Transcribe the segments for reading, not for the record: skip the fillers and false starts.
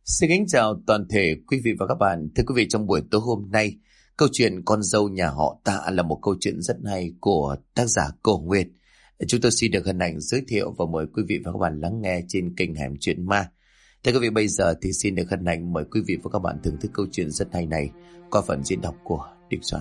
Xin kính chào toàn thể quý vị và các bạn. Thưa quý vị, trong buổi tối hôm nay, câu chuyện Con dâu nhà họ Tạ là một câu chuyện rất hay của tác giả Cô Nguyệt. Chúng tôi xin được hân hạnh giới thiệu và mời quý vị và các bạn lắng nghe trên kênh Hẻm Chuyện Ma. Thưa quý vị, bây giờ thì xin được hân hạnh mời quý vị và các bạn thưởng thức câu chuyện rất hay này qua phần diễn đọc của Đình Soạn.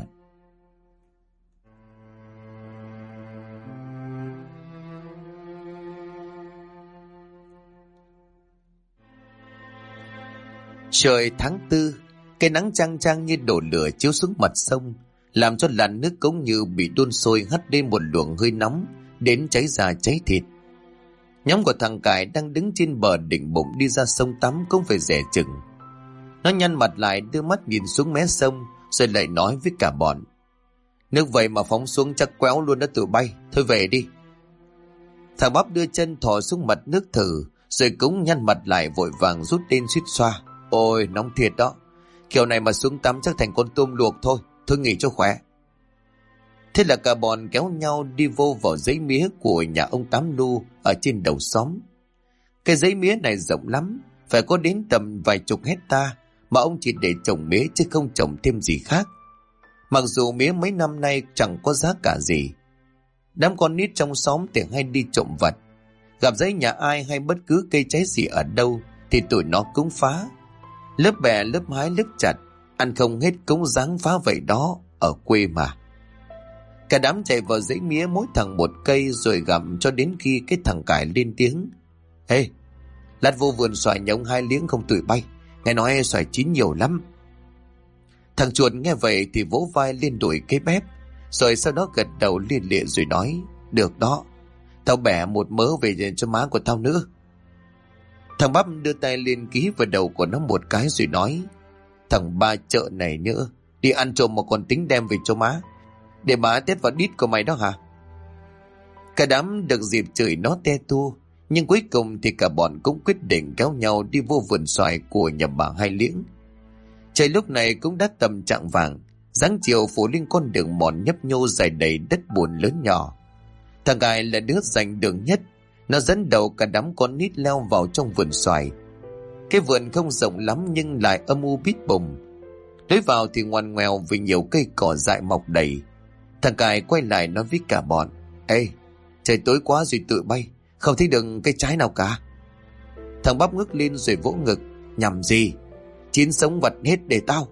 Trời tháng 4, cái nắng chang chang như đổ lửa chiếu xuống mặt sông, làm cho làn nước cũng như bị đun sôi hắt lên một luồng hơi nóng, đến cháy da cháy thịt. Nhóm của thằng Cải đang đứng trên bờ định bụng đi ra sông tắm cũng phải dè chừng. Nó nhăn mặt lại đưa mắt nhìn xuống mé sông, rồi lại nói với cả bọn: nước vậy mà phóng xuống chắc quéo luôn đã tụi bay, thôi về đi. Thằng Bắp đưa chân thò xuống mặt nước thử, rồi cũng nhăn mặt lại vội vàng rút lên suýt xoa: ôi nóng thiệt đó, kiểu này mà xuống tắm chắc thành con tôm luộc thôi, thôi nghỉ cho khỏe. Thế là cả bọn kéo nhau đi vô vào dãy mía của nhà ông Tám Lu ở trên đầu xóm. Cái dãy mía này rộng lắm, phải có đến tầm vài chục hecta, mà ông chỉ để trồng mía chứ không trồng thêm gì khác. Mặc dù mía mấy năm nay chẳng có giá cả gì. Đám con nít trong xóm thì hay đi trộm vặt, gặp dãy nhà ai hay bất cứ cây trái gì ở đâu thì tụi nó cũng phá. Lớp bè lớp hái lớp chặt, ăn không hết cũng dáng phá vậy đó, ở quê mà. Cả đám chạy vào dãy mía mỗi thằng một cây rồi gặm cho đến khi cái thằng Cải lên tiếng: ê, lát vô vườn xoài nhà ông 2 liếng không tụi bay, nghe nói xoài chín nhiều lắm. Thằng Chuột nghe vậy thì vỗ vai lên đuổi cái bếp, rồi sau đó gật đầu lia lịa rồi nói: được đó, tao bẻ một mớ về cho má của tao nữa. Thằng Bắp đưa tay lên ký vào đầu của nó một cái rồi nói: thằng ba chợ này nữa, đi ăn trộm mà còn tính đem về cho má, để má tét vào đít của mày đó hả? Cả đám được dịp chửi nó te tu, nhưng cuối cùng thì cả bọn cũng quyết định kéo nhau đi vô vườn xoài của nhà bà 2 liếng. Trời lúc này cũng đã tầm chạng vàng, dáng chiều phủ lên con đường mòn nhấp nhô dài đầy đất bùn lớn nhỏ. Thằng Cải là đứa giành đường nhất, nó dẫn đầu cả đám con nít leo vào trong vườn xoài. Cái vườn không rộng lắm nhưng lại âm u bít bùng. Lối vào thì ngoằn ngoèo vì nhiều cây cỏ dại mọc đầy. Thằng Cải quay lại nói với cả bọn: ê, trời tối quá rồi tụi bay, không thấy được cây trái nào cả. Thằng Bắp ngước lên rồi vỗ ngực: nhầm gì, chín sống vật hết để tao.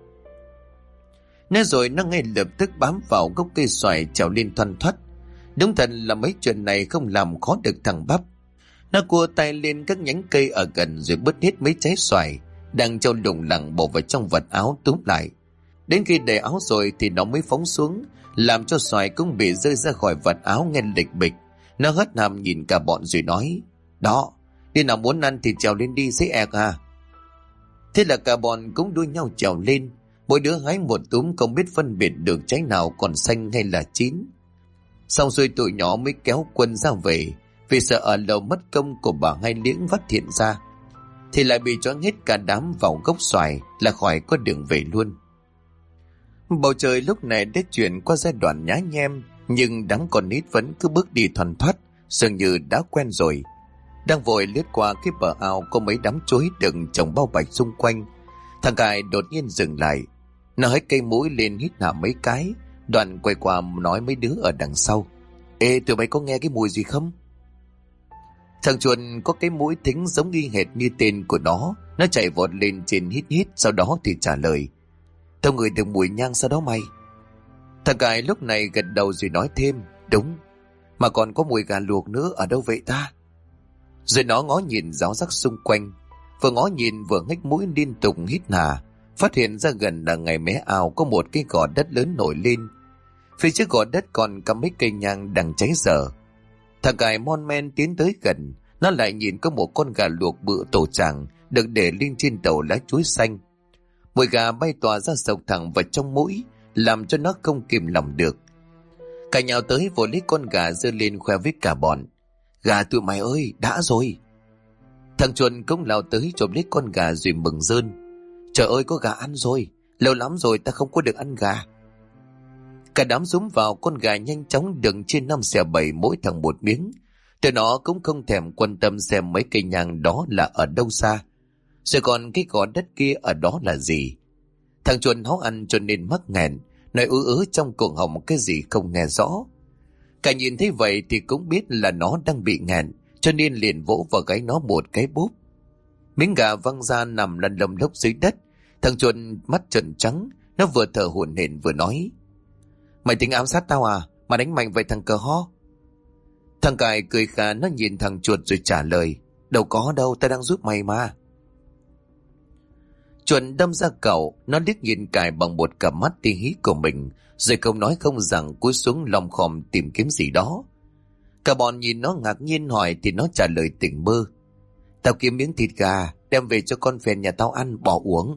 Nói rồi nó ngay lập tức bám vào gốc cây xoài trèo lên thoăn thoắt. Đúng thật là mấy chuyện này không làm khó được thằng Bắp. Nó cua tay lên các nhánh cây ở gần rồi bứt hết mấy trái xoài đang trâu lủng lẳng bỏ vào trong vật áo túm lại. Đến khi để áo rồi thì nó mới phóng xuống, làm cho xoài cũng bị rơi ra khỏi vật áo nghe lịch bịch. Nó hất hàm nhìn cả bọn rồi nói: đó, đi nào muốn ăn thì trèo lên đi dễ ẹc à. Thế là cả bọn cũng đua nhau trèo lên, mỗi đứa hái một túm không biết phân biệt được trái nào còn xanh hay là chín. Xong rồi tụi nhỏ mới kéo quân ra về, vì sợ ở lầu mất công của bà 2 liếng phát hiện ra thì lại bị choáng hết cả đám vào gốc xoài là khỏi có đường về luôn. Bầu trời lúc này đã chuyển qua giai đoạn nhá nhem, nhưng đám con nít vẫn cứ bước đi thoăn thoắt, dường như đã quen rồi. Đang vội lướt qua cái bờ ao có mấy đám chuối đựng trồng bao bạch xung quanh, thằng Cải đột nhiên dừng lại. Nó hất cây mũi lên hít hà mấy cái, đoạn quay qua nói mấy đứa ở đằng sau: ê, tụi bay có nghe cái mùi gì không? Thằng Chuột có cái mũi thính giống y hệt như tên của nó chạy vọt lên trên hít hít, sau đó thì trả lời: tao ngửi được mùi nhang sau đó mày. Thằng Cải lúc này gật đầu rồi nói thêm: đúng, mà còn có mùi gà luộc nữa, ở đâu vậy ta? Rồi nó ngó nhìn ráo rắc xung quanh, vừa ngó nhìn vừa ngách mũi liên tục hít hà, phát hiện ra gần là ngay mé ao có một cái gò đất lớn nổi lên. Phía trước gò đất còn cả mấy cây nhang đang cháy dở. Thằng Cải mon men tiến tới gần, nó lại nhìn có một con gà luộc bự tổ tràng được để lên trên đầu lá chuối xanh. Mùi gà bay tỏa ra sộc thẳng vào trong mũi, làm cho nó không kìm lòng được. Cả nhào tới vội lấy con gà giơ lên khoe với cả bọn: gà tụi mày ơi, đã rồi. Thằng Chuột cũng lao tới chộp lấy con gà rồi mừng rơn: trời ơi, có gà ăn rồi, lâu lắm rồi ta không có được ăn gà. Cả đám rúm vào con gà nhanh chóng đựng trên 5/7 mỗi thằng một miếng. Tụi nó cũng không thèm quan tâm xem mấy cây nhang đó là ở đâu xa. Rồi còn cái gò đất kia ở đó là gì? Thằng chuồn háu ăn cho nên mắc nghẹn, nói ứ trong cổ họng cái gì không nghe rõ. Cả nhìn thấy vậy thì cũng biết là nó đang bị nghẹn, cho nên liền vỗ vào gáy nó một cái bốp. Miếng gà văng ra nằm lăn lông lốc dưới đất. Thằng chuồn mắt trợn trắng, nó vừa thở hổn hển vừa nói: Mày tính ám sát tao à? Mà đánh mạnh vậy thằng cờ ho? Thằng Cải cười khà, nó nhìn thằng chuột rồi trả lời: Đâu có đâu, tao đang giúp mày mà. Chuột đâm ra cậu, nó liếc nhìn Cải bằng một cặp mắt tí hí của mình, rồi không nói không rằng cúi xuống lom khom tìm kiếm gì đó. Cả bọn nhìn nó ngạc nhiên hỏi thì nó trả lời tỉnh bơ: Tao kiếm miếng thịt gà đem về cho con phèn nhà tao ăn bỏ uống.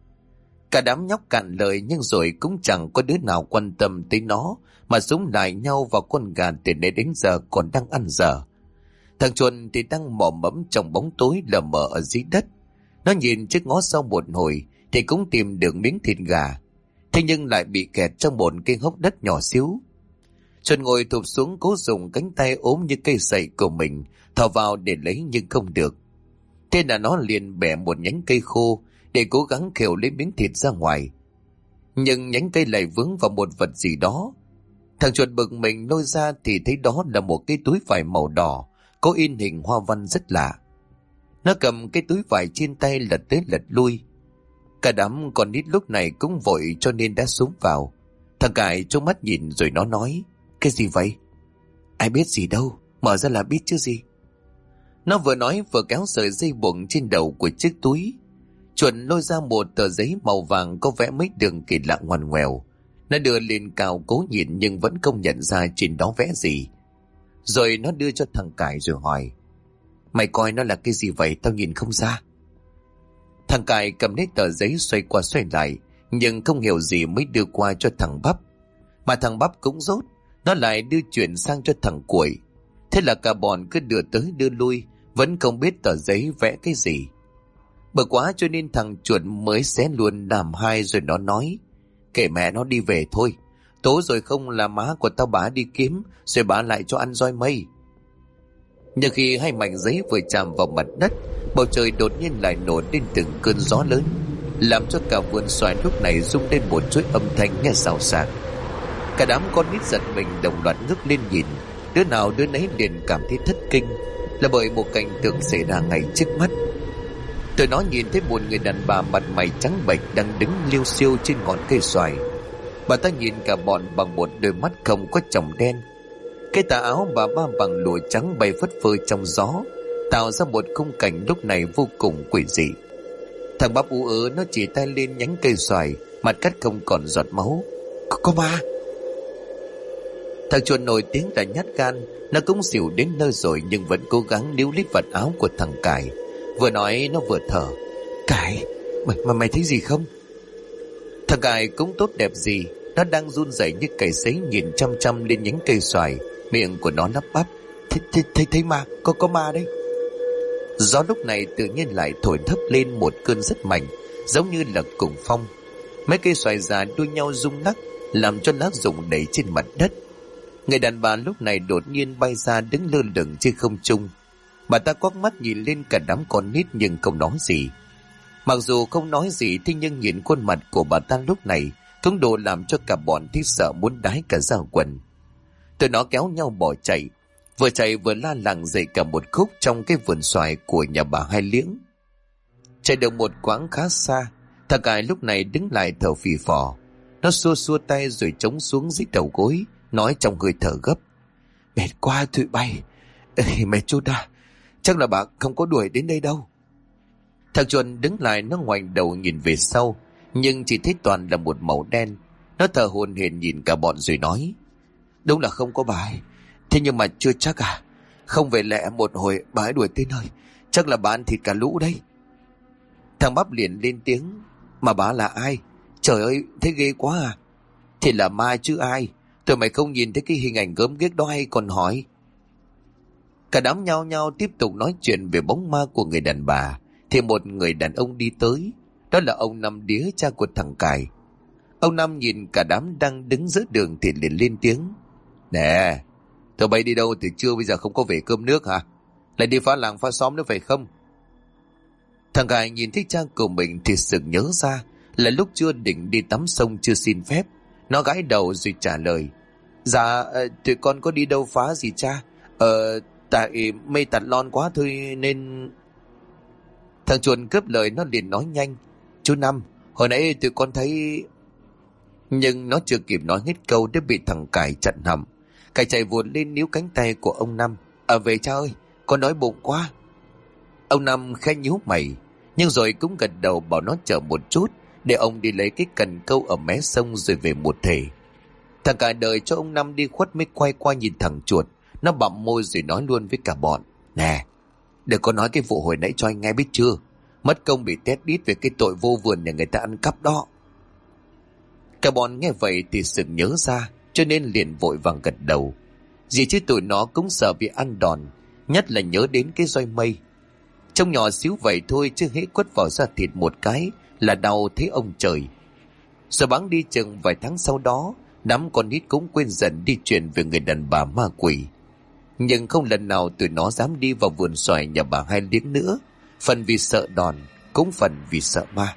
Cả đám nhóc cạn lời, nhưng rồi cũng chẳng có đứa nào quan tâm tới nó, mà súng lại nhau vào con gà từ nãy đến giờ còn đang ăn dở. Thằng chuồn thì đang mò mẫm trong bóng tối lờ mờ ở dưới đất. Nó nhìn trước ngó sau một hồi thì cũng tìm được miếng thịt gà, thế nhưng lại bị kẹt trong một cái hốc đất nhỏ xíu. Chuồn ngồi thụp xuống, cố dùng cánh tay ốm như cây sậy của mình thò vào để lấy nhưng không được. Thế là nó liền bẻ một nhánh cây khô để cố gắng khều lấy miếng thịt ra ngoài, nhưng nhánh cây lại vướng vào một vật gì đó. Thằng chuột bực mình lôi ra thì thấy đó là một cái túi vải màu đỏ có in hình hoa văn rất lạ. Nó cầm cái túi vải trên tay lật tới lật lui. Cả đám con nít lúc này cũng vội cho nên đã xúm vào. Thằng Cải trông mắt nhìn rồi nó nói: Cái gì vậy? Ai biết gì đâu, mở ra là biết chứ gì. Nó vừa nói vừa kéo sợi dây buộc trên đầu của chiếc túi. Chuẩn lôi ra một tờ giấy màu vàng có vẽ mấy đường kỳ lạ ngoằn ngoèo. Nó đưa lên cao cố nhìn nhưng vẫn không nhận ra trên đó vẽ gì. Rồi nó đưa cho thằng Cải rồi hỏi: Mày coi nó là cái gì vậy, tao nhìn không ra. Thằng Cải cầm lấy tờ giấy xoay qua xoay lại, nhưng không hiểu gì mới đưa qua cho thằng Bắp. Mà thằng Bắp cũng rốt, nó lại đưa chuyển sang cho thằng Cuội. Thế là cả bọn cứ đưa tới đưa lui, vẫn không biết tờ giấy vẽ cái gì. Bực quá cho nên thằng chuột mới xé luôn làm hai rồi nó nói: Kệ mẹ nó đi về thôi, tối rồi không là má của tao bả đi kiếm, rồi bả lại cho ăn roi mây. Nhưng khi hai mảnh giấy vừa chạm vào mặt đất, bầu trời đột nhiên lại nổi lên từng cơn gió lớn, làm cho cả vườn xoài lúc này rung lên một chuỗi âm thanh nghe xào xạc. Cả đám con nít giật mình đồng loạt ngước lên nhìn, đứa nào đứa nấy liền cảm thấy thất kinh, là bởi một cảnh tượng xảy ra ngay trước mắt. Tụi nó nhìn thấy một người đàn bà mặt mày trắng bệch đang đứng liêu xiêu trên ngọn cây xoài. Bà ta nhìn cả bọn bằng một đôi mắt không có tròng đen. Cái tà áo bà ba bằng lụa trắng bay phất phơ trong gió, tạo ra một khung cảnh lúc này vô cùng quỷ dị. Thằng Bắp ú ớ, nó chỉ tay lên nhánh cây xoài, mặt cắt không còn giọt máu. Có ma! Thằng chuột nổi tiếng là nhát gan, nó cũng xỉu đến nơi rồi nhưng vẫn cố gắng níu lấy vật áo của thằng Cải. Vừa nói nó vừa thở: Cải, mày thấy gì không? Thằng Cải cũng tốt đẹp gì, nó đang run rẩy như cầy sấy nhìn chăm chăm lên nhánh cây xoài, miệng của nó lắp bắp: Thấy ma, có ma đấy. Gió lúc này tự nhiên lại thổi thấp lên một cơn rất mạnh, giống như là cuồng phong. Mấy cây xoài già đua nhau rung lắc, làm cho lá rụng đầy trên mặt đất. Người đàn bà lúc này đột nhiên bay ra đứng lơ lửng trên không trung. Bà ta quắc mắt nhìn lên cả đám con nít nhưng không nói gì. Mặc dù không nói gì thế nhưng nhìn khuôn mặt của bà ta lúc này cũng đủ làm cho cả bọn thấy sợ muốn đái cả da quần. Tụi nó kéo nhau bỏ chạy vừa la làng dậy cả một khúc trong cái vườn xoài của nhà bà Hai Liếng. Chạy được một quãng khá xa, thằng Cải lúc này đứng lại thở phì phò. Nó xua xua tay rồi chống xuống dưới đầu gối, nói trong hơi thở gấp: Mệt quá tụi bay. Mệt chút à, chắc là bà không có đuổi đến đây đâu. Thằng chuồn đứng lại, nó ngoảnh đầu nhìn về sau, nhưng chỉ thấy toàn là một màu đen. Nó thở hổn hển nhìn cả bọn rồi nói: Đúng là không có bà ấy, thế nhưng mà chưa chắc à. Không về lẹ một hồi bà ấy đuổi tới nơi, chắc là bà ăn thịt cả lũ đấy. Thằng Bắp liền lên tiếng: Mà bà là ai? Trời ơi, thế ghê quá à. Thì là ma chứ ai. Tụi mày không nhìn thấy cái hình ảnh gớm ghiếc đó hay còn hỏi? Cả đám nhao nhao tiếp tục nói chuyện về bóng ma của người đàn bà, thì một người đàn ông đi tới. Đó là ông Năm Đía, cha của thằng Cải. Ông Năm nhìn cả đám đang đứng giữa đường thì liền lên tiếng: Nè, tụi bay đi đâu từ trưa bây giờ không có về cơm nước hả? Lại đi phá làng phá xóm nữa phải không? Thằng Gài nhìn thấy cha của mình thì sực nhớ ra là lúc chưa định đi tắm sông chưa xin phép. Nó gãi đầu rồi trả lời: Dạ, tụi con có đi đâu phá gì cha? Tại mây tạt lon quá thôi nên... Thằng chuồn cướp lời, nó liền nói nhanh: Chú Năm, hồi nãy tụi con thấy... Nhưng nó chưa kịp nói hết câu đã bị thằng Cải chặn hầm. Cải chạy vụt lên níu cánh tay của ông Năm: Về cha ơi, con đói bụng quá. Ông Năm khẽ nhíu mày, nhưng rồi cũng gật đầu bảo nó chờ một chút để ông đi lấy cái cần câu ở mé sông rồi về một thể. Thằng Cải đợi cho ông Năm đi khuất mới quay qua nhìn thằng chuột. Nó bặm môi rồi nói luôn với cả bọn: Nè, đừng có nói cái vụ hồi nãy cho anh nghe biết chưa? Mất công bị tét đít về cái tội vô vườn nhà người ta ăn cắp đó. Cả bọn nghe vậy thì sực nhớ ra, cho nên liền vội vàng gật đầu. Gì chứ tụi nó cũng sợ bị ăn đòn, nhất là nhớ đến cái roi mây. Trông nhỏ xíu vậy thôi chứ hễ quất vào da thịt một cái là đau thấy ông trời. Rồi bẵng đi chừng vài tháng sau đó, đám con nít cũng quên dần đi chuyện về người đàn bà ma quỷ. Nhưng không lần nào tụi nó dám đi vào vườn xoài nhà bà Hai Liếng nữa, phần vì sợ đòn, cũng phần vì sợ ma.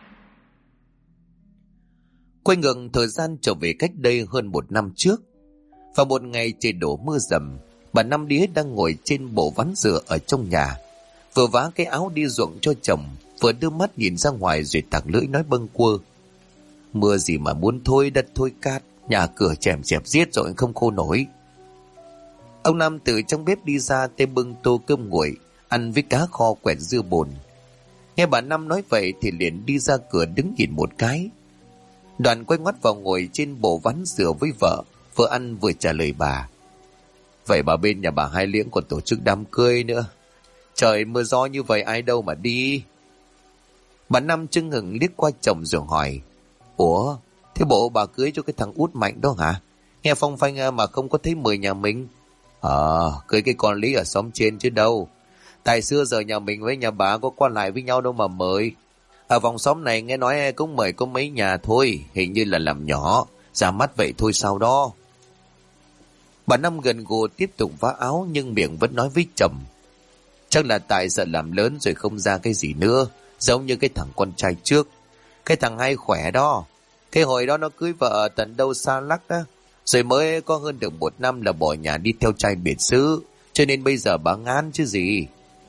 Quay ngược thời gian trở về cách đây hơn 1 năm trước. Vào một ngày trời đổ mưa rầm, bà Năm Đía đang ngồi trên bộ ván dừa ở trong nhà, vừa vá cái áo đi ruộng cho chồng, vừa đưa mắt nhìn ra ngoài rồi thẳng lưỡi nói bâng quơ: Mưa gì mà muốn thôi đất thôi cát, nhà cửa chèm chẹp giết rồi không khô nổi. Ông Năm từ trong bếp đi ra, tay bưng tô cơm nguội ăn với cá kho quẹt dưa bồn. Nghe bà Năm nói vậy thì liền đi ra cửa đứng nhìn một cái. Đoàn quay ngoắt vào ngồi trên bộ ván dừa với vợ, vừa ăn vừa trả lời bà: Vậy bà bên nhà bà Hai Liếng còn tổ chức đám cưới nữa. Trời mưa gió như vậy ai đâu mà đi. Bà Năm chưng hửng liếc qua chồng rồi hỏi: Ủa, thế bộ bà cưới cho cái thằng út Mạnh đó hả? Nghe phong phanh mà không có thấy mời nhà mình. Cưới cái con Lý ở xóm trên chứ đâu. Tại xưa giờ nhà mình với nhà bà có qua lại với nhau đâu mà mời. Ở vòng xóm này nghe nói cũng mời có mấy nhà thôi, hình như là làm nhỏ, ra mắt vậy thôi sao đó. Bà Năm gần gù tiếp tục vá áo nhưng miệng vẫn nói với chồng: Chắc là tại sợ làm lớn rồi không ra cái gì nữa, giống như cái thằng con trai trước. Cái thằng hay khỏe đó, cái hồi đó nó cưới vợ ở tận đâu xa lắc đó, rồi mới có hơn được 1 năm là bỏ nhà đi theo trai biệt xứ, cho nên bây giờ bà ngán chứ gì.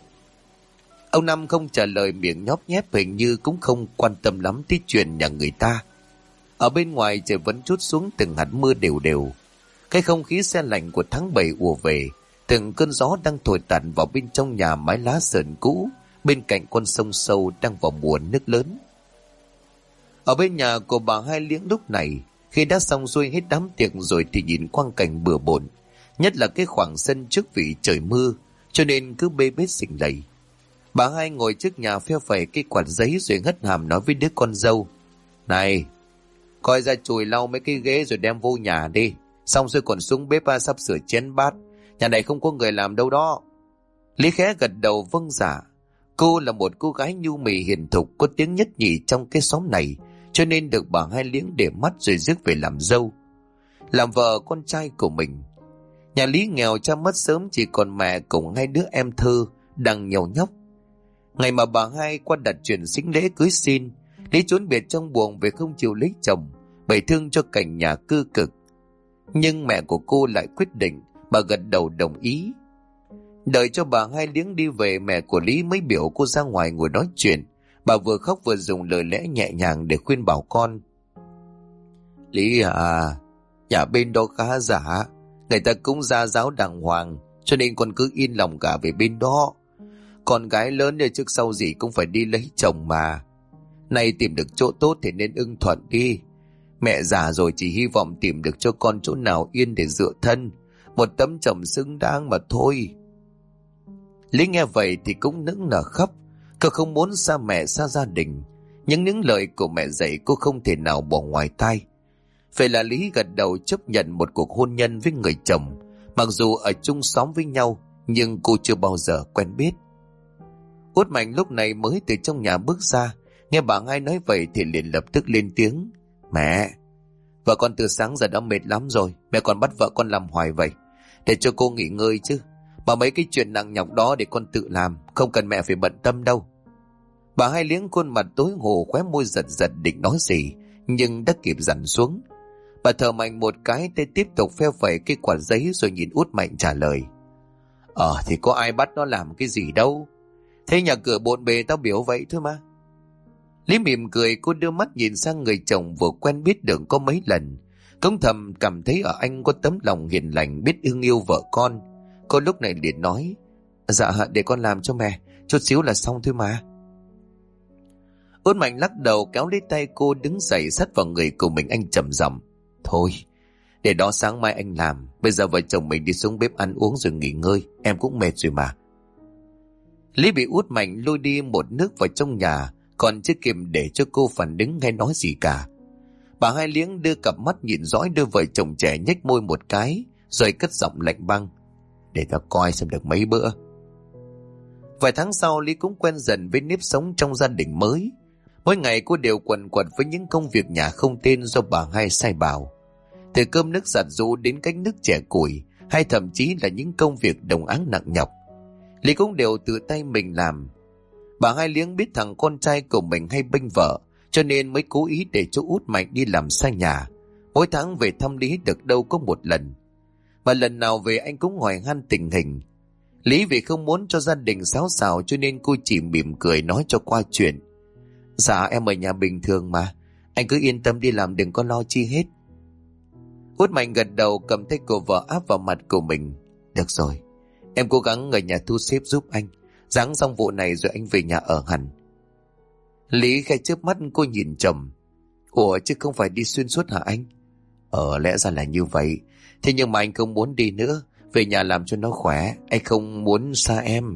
Ông Năm không trả lời, miệng nhóp nhép, hình như cũng không quan tâm lắm tới chuyện nhà người ta. Ở bên ngoài trời vẫn trút xuống từng hạt mưa đều đều. Cái không khí se lạnh của tháng 7 ùa về, từng cơn gió đang thổi tàn vào bên trong nhà mái lá sờn cũ, bên cạnh con sông sâu đang vào mùa nước lớn. Ở bên nhà của bà Hai Liếng lúc này, khi đã xong xuôi hết đám tiệc rồi thì nhìn quang cảnh bừa bộn, nhất là cái khoảng sân trước vì trời mưa, cho nên cứ bê bết xình lầy. Bà Hai ngồi trước nhà phe phẩy cái quạt giấy rồi hất hàm nói với đứa con dâu: Này, coi ra chùi lau mấy cái ghế rồi đem vô nhà đi, xong rồi còn xuống bếp sắp sửa chén bát, nhà này không có người làm đâu đó. Lý khẽ gật đầu vâng dạ. Cô là một cô gái nhu mì hiền thục, có tiếng nhất nhì trong cái xóm này, cho nên được bà Hai Liếng để mắt rồi rước về làm dâu, làm vợ con trai của mình. Nhà Lý nghèo, cha mất sớm, chỉ còn mẹ cùng 2 đứa em thơ đang nhầu nhóc. Ngày mà bà Hai qua đặt chuyện sính lễ cưới xin, Lý trốn biệt trong buồng về không chịu lấy chồng, bởi thương cho cảnh nhà cơ cực. Nhưng mẹ của cô lại quyết định, bà gật đầu đồng ý. Đợi cho bà Hai Liếng đi về, mẹ của Lý mới biểu cô ra ngoài ngồi nói chuyện. Bà vừa khóc vừa dùng lời lẽ nhẹ nhàng để khuyên bảo con: Lý à, nhà bên đó khá giả, người ta cũng gia giáo đàng hoàng, cho nên con cứ yên lòng cả về bên đó. Con gái lớn rồi trước sau gì cũng phải đi lấy chồng mà. Nay tìm được chỗ tốt thì nên ưng thuận đi. Mẹ già rồi chỉ hy vọng tìm được cho con chỗ nào yên để dựa thân, một tấm chồng xứng đáng mà thôi. Lý nghe vậy thì cũng nức nở khóc. Cô không muốn xa mẹ xa gia đình, nhưng những lời của mẹ dạy cô không thể nào bỏ ngoài tai. Vậy là Lý gật đầu chấp nhận một cuộc hôn nhân với người chồng, mặc dù ở chung xóm với nhau nhưng cô chưa bao giờ quen biết. Út Mạnh lúc này mới từ trong nhà bước ra, nghe bà Hai nói vậy thì liền lập tức lên tiếng: Mẹ, vợ con từ sáng giờ đã mệt lắm rồi, mẹ còn bắt vợ con làm hoài vậy. Để cho cô nghỉ ngơi chứ, mà mấy cái chuyện nặng nhọc đó để con tự làm, không cần mẹ phải bận tâm đâu. Bà Hai Liếng khuôn mặt tối hồ, khóe môi giật giật định nói gì, nhưng đã kịp dằn xuống. Bà thở mạnh một cái, tay tiếp tục phe phẩy cái quạt giấy rồi nhìn Út Mạnh trả lời. Thì có ai bắt nó làm cái gì đâu. Thế nhà cửa bộn bề tao biểu vậy thôi mà. Lý mỉm cười, cô đưa mắt nhìn sang người chồng vừa quen biết được có mấy lần. Cũng thầm cảm thấy ở anh có tấm lòng hiền lành, biết ưng yêu vợ con. Cô lúc này liền nói, dạ để con làm cho mẹ, chút xíu là xong thôi mà. Út Mạnh lắc đầu kéo lấy tay cô đứng dậy sát vào người của mình. Anh trầm giọng, thôi để đó sáng mai anh làm, bây giờ vợ chồng mình đi xuống bếp ăn uống rồi nghỉ ngơi, em cũng mệt rồi mà. Lý bị Út Mạnh lôi đi một nước vào trong nhà, còn chưa kịp để cho cô phản ứng hay nói gì cả. Bà Hai Liếng đưa cặp mắt nhìn dõi đôi vợ chồng trẻ, nhếch môi một cái rồi cất giọng lạnh băng, để tao coi xem được mấy bữa. Vài tháng sau, Lý cũng quen dần với nếp sống trong gia đình mới. Mỗi ngày cô đều quần quật với những công việc nhà không tên do bà Hai sai bảo. Từ cơm nước giặt giũ đến cách nước chẻ củi, hay thậm chí là những công việc đồng áng nặng nhọc, Lý cũng đều tự tay mình làm. Bà Hai Liếng biết thằng con trai của mình hay bênh vợ, cho nên mới cố ý để cho Út Mạnh đi làm xa nhà. Mỗi tháng về thăm Lý được đâu có một lần, mà lần nào về anh cũng hỏi han tình hình. Lý vì không muốn cho gia đình xáo xào cho nên cô chỉ mỉm cười nói cho qua chuyện. Dạ em ở nhà bình thường mà, anh cứ yên tâm đi làm, đừng có lo chi hết. Út Mạnh gật đầu, cầm tay của vợ áp vào mặt của mình. Được rồi, em cố gắng ở nhà thu xếp giúp anh, ráng xong vụ này rồi anh về nhà ở hẳn. Lý khẽ chớp mắt, cô nhìn chồng. Ủa chứ không phải đi xuyên suốt hả anh? Lẽ ra là như vậy. Thế nhưng mà anh không muốn đi nữa, về nhà làm cho nó khỏe, anh không muốn xa em.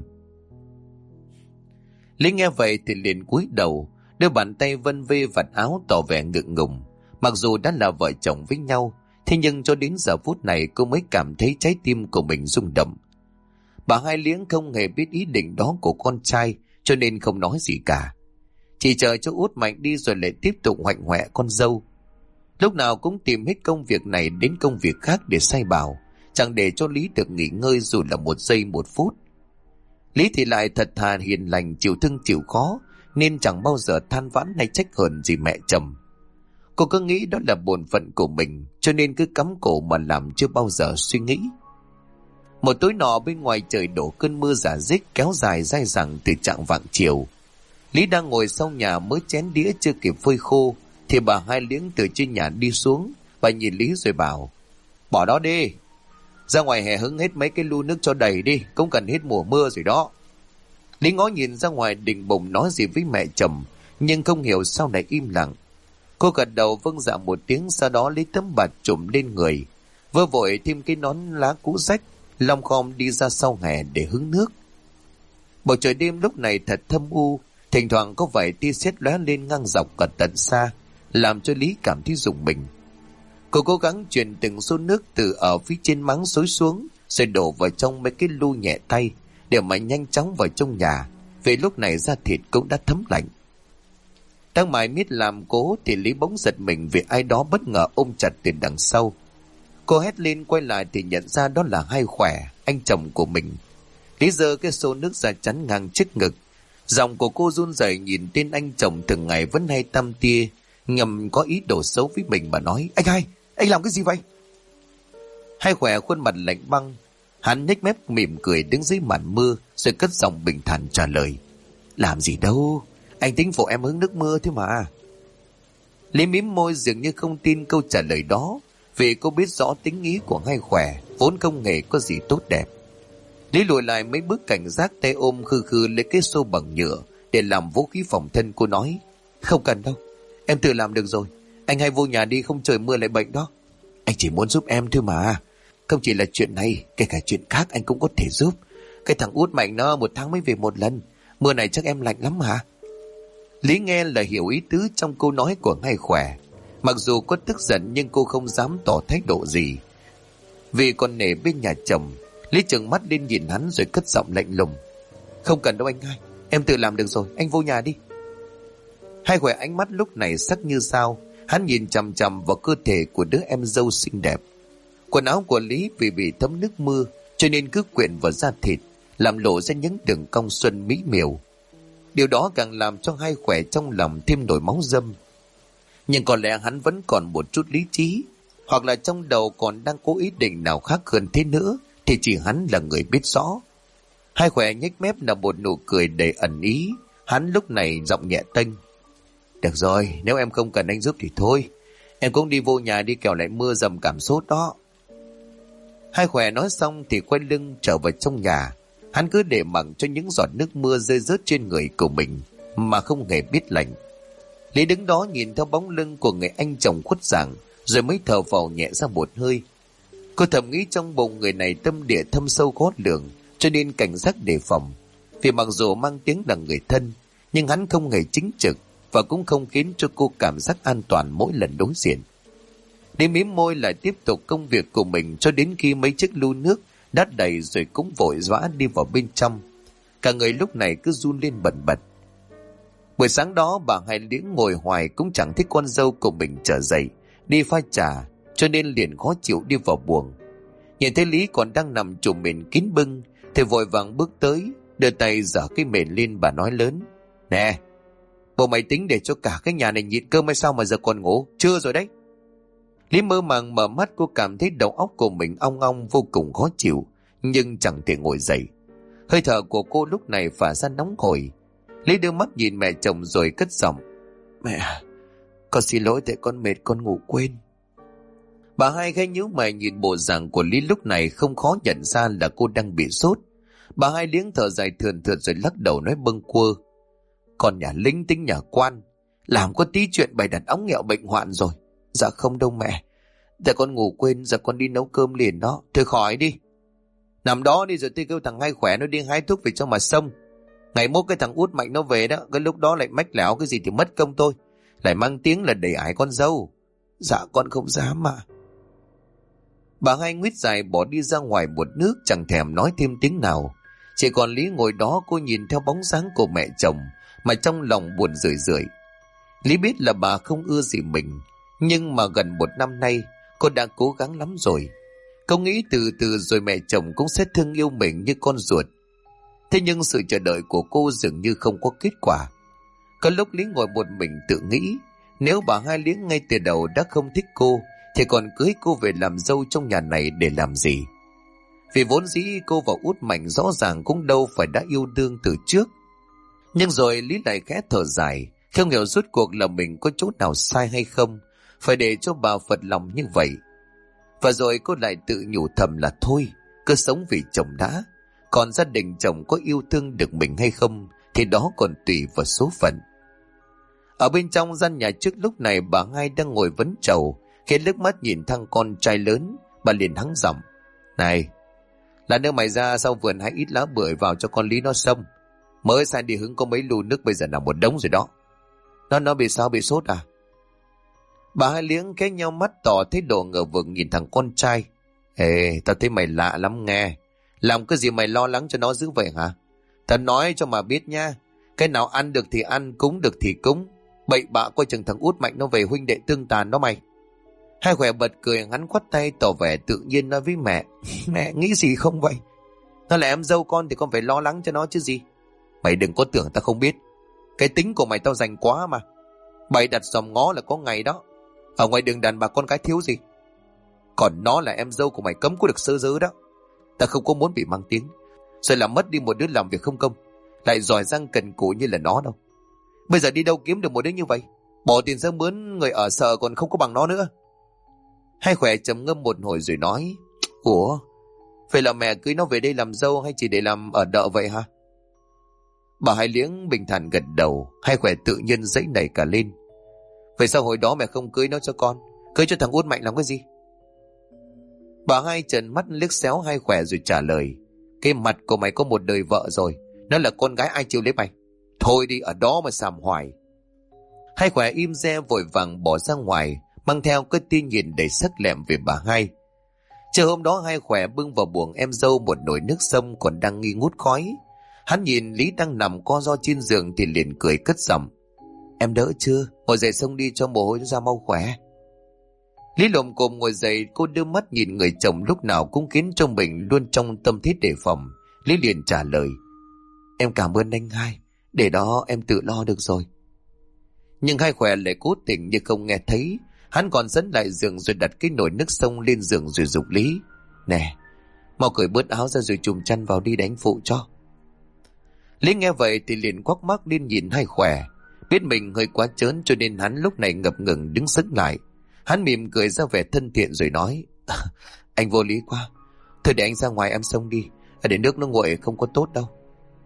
Lý nghe vậy thì liền cúi đầu, đưa bàn tay vân vê vạt áo tỏ vẻ ngượng ngùng. Mặc dù đã là vợ chồng với nhau, thế nhưng cho đến giờ phút này cô mới cảm thấy trái tim của mình rung động. Bà Hai Liếng không hề biết ý định đó của con trai, cho nên không nói gì cả. Chỉ chờ cho Út Mạnh đi rồi lại tiếp tục hoạnh hoẹ con dâu. Lúc nào cũng tìm hết công việc này đến công việc khác để sai bảo, chẳng để cho Lý được nghỉ ngơi dù là một giây một phút. Lý thì lại thật thà hiền lành, chịu thương chịu khó, nên chẳng bao giờ than vãn hay trách hờn gì mẹ chồng. Cô cứ nghĩ đó là bổn phận của mình, cho nên cứ cắm cổ mà làm, chưa bao giờ suy nghĩ. Một tối nọ, bên ngoài trời đổ cơn mưa rả rích kéo dài dai dẳng từ chạng vạng chiều. Lý đang ngồi sau nhà mới chén đĩa chưa kịp phơi khô thì bà Hai Liếng từ trên nhà đi xuống. Bà nhìn Lý rồi bảo, bỏ đó đi, ra ngoài hè hứng hết mấy cái lu nước cho đầy đi, cũng cần hết mùa mưa rồi đó. Lý ngó nhìn ra ngoài định bụng nói gì với mẹ chồng, nhưng không hiểu sao lại im lặng. Cô gật đầu vâng dạ một tiếng, sau đó lấy tấm bạt trùm lên người, vơ vội thêm cái nón lá cũ rách, long khom đi ra sau hè để hứng nước. Bầu trời đêm lúc này thật thâm u, thỉnh thoảng có vài tia sét lóe lên ngang dọc cả tận xa, làm cho Lý cảm thấy rùng mình. Cô cố gắng chuyển từng xô nước từ ở phía trên máng xối xuống, rồi đổ vào trong mấy cái lu nhẹ tay, để mà nhanh chóng vào trong nhà, vì lúc này da thịt cũng đã thấm lạnh. Đang mải miết làm cố thì Lý bỗng giật mình vì ai đó bất ngờ ôm chặt từ đằng sau. Cô hét lên quay lại thì nhận ra đó là Hai Khỏe, anh chồng của mình. Lý giơ cái xô nước ra chắn ngang trước ngực. Giọng của cô run rẩy nhìn tên anh chồng thường ngày vẫn hay tăm tia, ngầm có ý đồ xấu với mình mà nói, anh làm cái gì vậy? Hai Khỏe khuôn mặt lạnh băng, hắn nhếch mép mỉm cười đứng dưới màn mưa rồi cất giọng bình thản trả lời, làm gì đâu, anh tính phụ em hứng nước mưa thế mà. Lý mím môi dường như không tin câu trả lời đó, vì cô biết rõ tính ý của Hai Khỏe vốn không hề có gì tốt đẹp. Lý lùi lại mấy bước cảnh giác, tay ôm khư khư lấy cái xô bằng nhựa để làm vũ khí phòng thân. Cô nói, không cần đâu, em tự làm được rồi, anh hay vô nhà đi, không trời mưa lại bệnh đó. Anh chỉ muốn giúp em thôi mà, không chỉ là chuyện này, kể cả chuyện khác anh cũng có thể giúp. Cái thằng Út Mạnh nó một tháng mới về một lần, mưa này chắc em lạnh lắm hả? Lý nghe là hiểu ý tứ trong câu nói của Hai Khỏe. Mặc dù có tức giận nhưng cô không dám tỏ thái độ gì, vì còn nể bên nhà chồng. Lý trừng mắt lên nhìn hắn rồi cất giọng lạnh lùng, không cần đâu anh hai, em tự làm được rồi, anh vô nhà đi. Hai Khỏe ánh mắt lúc này sắc như sao, hắn nhìn chằm chằm vào cơ thể của đứa em dâu xinh đẹp. Quần áo của Lý vì bị thấm nước mưa cho nên cứ quyện vào da thịt, làm lộ ra những đường cong xuân mỹ miều. Điều đó càng làm cho Hai Khỏe trong lòng thêm nổi máu dâm. Nhưng có lẽ hắn vẫn còn một chút lý trí, hoặc là trong đầu còn đang có ý định nào khác hơn thế nữa, thì chỉ hắn là người biết rõ. Hai Khỏe nhếch mép là một nụ cười đầy ẩn ý. Hắn lúc này giọng nhẹ tênh: được rồi, nếu em không cần anh giúp thì thôi, em cũng đi vô nhà đi, kẻo lại mưa dầm cảm sốt đó. Hai Khỏe nói xong thì quay lưng trở vào trong nhà. Hắn cứ để mặc cho những giọt nước mưa rơi rớt trên người của mình mà không hề biết lạnh. Lý đứng đó nhìn theo bóng lưng của người anh chồng khuất dạng, rồi mới thở phào nhẹ ra một hơi. Cô thầm nghĩ trong bụng người này tâm địa thâm sâu khó lường, cho nên cảnh giác đề phòng. Vì mặc dù mang tiếng là người thân, nhưng hắn không hề chính trực và cũng không khiến cho cô cảm giác an toàn mỗi lần đối diện. Đi mím môi lại tiếp tục công việc của mình cho đến khi mấy chiếc lu nước đã đầy rồi cũng vội vã đi vào bên trong. Cả người lúc này cứ run lên bần bật. Buổi sáng đó bà Hai Liếng ngồi hoài cũng chẳng thích con dâu của mình trở dậy đi pha trà, cho nên liền khó chịu đi vào buồng. Nhìn thấy Lý còn đang nằm trùm mền kín bưng thì vội vàng bước tới, đưa tay giở cái mền lên. Bà nói lớn: nè, bộ mày tính để cho cả cái nhà này nhịn cơm hay sao mà giờ còn ngủ? Chưa rồi đấy. Lý mơ màng mở mắt, cô cảm thấy đầu óc của mình ong ong vô cùng khó chịu, nhưng chẳng thể ngồi dậy. Hơi thở của cô lúc này phả ra nóng hổi. Lý đưa mắt nhìn mẹ chồng rồi cất giọng: mẹ, con xin lỗi tại con mệt, con ngủ quên. Bà Hai khẽ nhíu mày nhìn bộ dạng của Lý lúc này, không khó nhận ra là cô đang bị sốt. Bà Hai Liếng thở dài thườn thượt rồi lắc đầu nói bâng quơ: con nhà lính tính nhà quan, làm có tí chuyện bày đặt óng nghẹo bệnh hoạn rồi. Dạ không đâu mẹ, tại con ngủ quên, giờ con đi nấu cơm liền đó. Thôi khỏi đi, nằm đó đi rồi tôi kêu thằng Hai Khỏe nó đi hái thuốc về cho mà xông. Ngày mốt cái thằng út Mạnh nó về đó, cái lúc đó lại mách lẻo cái gì thì mất công tôi, lại mang tiếng là đẩy ải con dâu. Dạ con không dám mà. Bà Hai nguyết dài bỏ đi ra ngoài một nước, chẳng thèm nói thêm tiếng nào. Chỉ còn Lý ngồi đó, cô nhìn theo bóng dáng của mẹ chồng mà trong lòng buồn rười rượi. Lý biết là bà không ưa gì mình, nhưng mà gần một năm nay cô đã cố gắng lắm rồi. Cô nghĩ từ từ rồi mẹ chồng cũng sẽ thương yêu mình như con ruột. Thế nhưng sự chờ đợi của cô dường như không có kết quả. Có lúc Lý ngồi một mình tự nghĩ, nếu bà Hai Liếng ngay từ đầu đã không thích cô thì còn cưới cô về làm dâu trong nhà này để làm gì? Vì vốn dĩ cô và út Mạnh rõ ràng cũng đâu phải đã yêu đương từ trước. Nhưng rồi Lý lại khẽ thở dài, không hiểu rốt cuộc là mình có chỗ nào sai hay không, phải để cho bà phật lòng như vậy. Và rồi cô lại tự nhủ thầm là thôi, cứ sống vì chồng đã, còn gia đình chồng có yêu thương được mình hay không thì đó còn tùy vào số phận. Ở bên trong gian nhà trước lúc này bà Hai đang ngồi vấn trầu, khi liếc mắt nhìn thằng con trai lớn, bà liền hắng giọng: này, là nếu mày ra sau vườn hái ít lá bưởi vào cho con Lý nó xông. Mới sai đi hứng có mấy lu nước bây giờ nằm một đống rồi đó. Nó bị sao, bị sốt à? Bà Hai Liếng cái nhau mắt tỏ thấy độ ngờ vực nhìn thằng con trai. Ê, tao thấy mày lạ lắm nghe. Làm cái gì mày lo lắng cho nó dữ vậy hả? Tao nói cho mà biết nha, cái nào ăn được thì ăn, cúng được thì cúng. Bậy bạ coi chừng thằng út Mạnh nó về huynh đệ tương tàn đó mày. Hai Khỏe bật cười, hắn khoắt tay tỏ vẻ tự nhiên nói với mẹ: mẹ nghĩ gì không vậy? Nó là em dâu con thì con phải lo lắng cho nó chứ gì. Mày đừng có tưởng tao không biết. Cái tính của mày tao dành quá mà. Bày đặt dòm ngó là có ngày đó. Ở ngoài đường đàn bà con cái thiếu gì. Còn nó là em dâu của mày, cấm có được sơ dớ đó. Ta không có muốn bị mang tiếng, rồi làm mất đi một đứa làm việc không công, lại giỏi giang cần cù như là nó đâu. Bây giờ đi đâu kiếm được một đứa như vậy? Bỏ tiền ra mướn người ở sợ còn không có bằng nó nữa. Hai Khỏe trầm ngâm một hồi rồi nói: ủa, vậy là mẹ cưới nó về đây làm dâu hay chỉ để làm ở đợ vậy hả? Bà Hai Liếng bình thản gật đầu. Hai Khỏe tự nhiên dãy nảy cả lên: vậy sao hồi đó mẹ không cưới nó cho con, cưới cho thằng út Mạnh làm cái gì? Bà Hai trợn mắt liếc xéo Hai Khỏe rồi trả lời: cái mặt của mày có một đời vợ rồi, nó là con gái ai chịu lấy mày. Thôi đi ở đó mà xàm hoài. Hai Khỏe im re vội vàng bỏ ra ngoài, mang theo cái tin nhìn đầy sắc lẹm về bà Hai. Chiều hôm đó Hai Khỏe bưng vào buồng em dâu một nồi nước sâm còn đang nghi ngút khói. Hắn nhìn Lý đang nằm co ro trên giường thì liền cười cất giọng: em đỡ chưa? Ngồi dậy xông đi cho mồ hôi ra mau khỏe. Lý lồm cồm ngồi dậy, cô đưa mắt nhìn người chồng lúc nào cũng khiến cho mình luôn trong tâm thế đề phòng. Lý liền trả lời: em cảm ơn anh Hai, Để đó em tự lo được rồi. Nhưng hai khỏe lại cố tình như không nghe thấy. Hắn còn dẫn lại giường rồi đặt cái nồi nước sông lên giường rồi giục Lý. Nè, mau cởi bớt áo ra rồi chùm chăn vào đi đánh phụ cho. Lý nghe vậy thì liền quắc mắt lên nhìn hai khỏe. Biết mình hơi quá trớn cho nên hắn lúc này ngập ngừng đứng sững lại. Hắn mỉm cười ra vẻ thân thiện rồi nói. Anh vô lý quá. Thôi để anh ra ngoài em xông đi. Để nước nó nguội không có tốt đâu.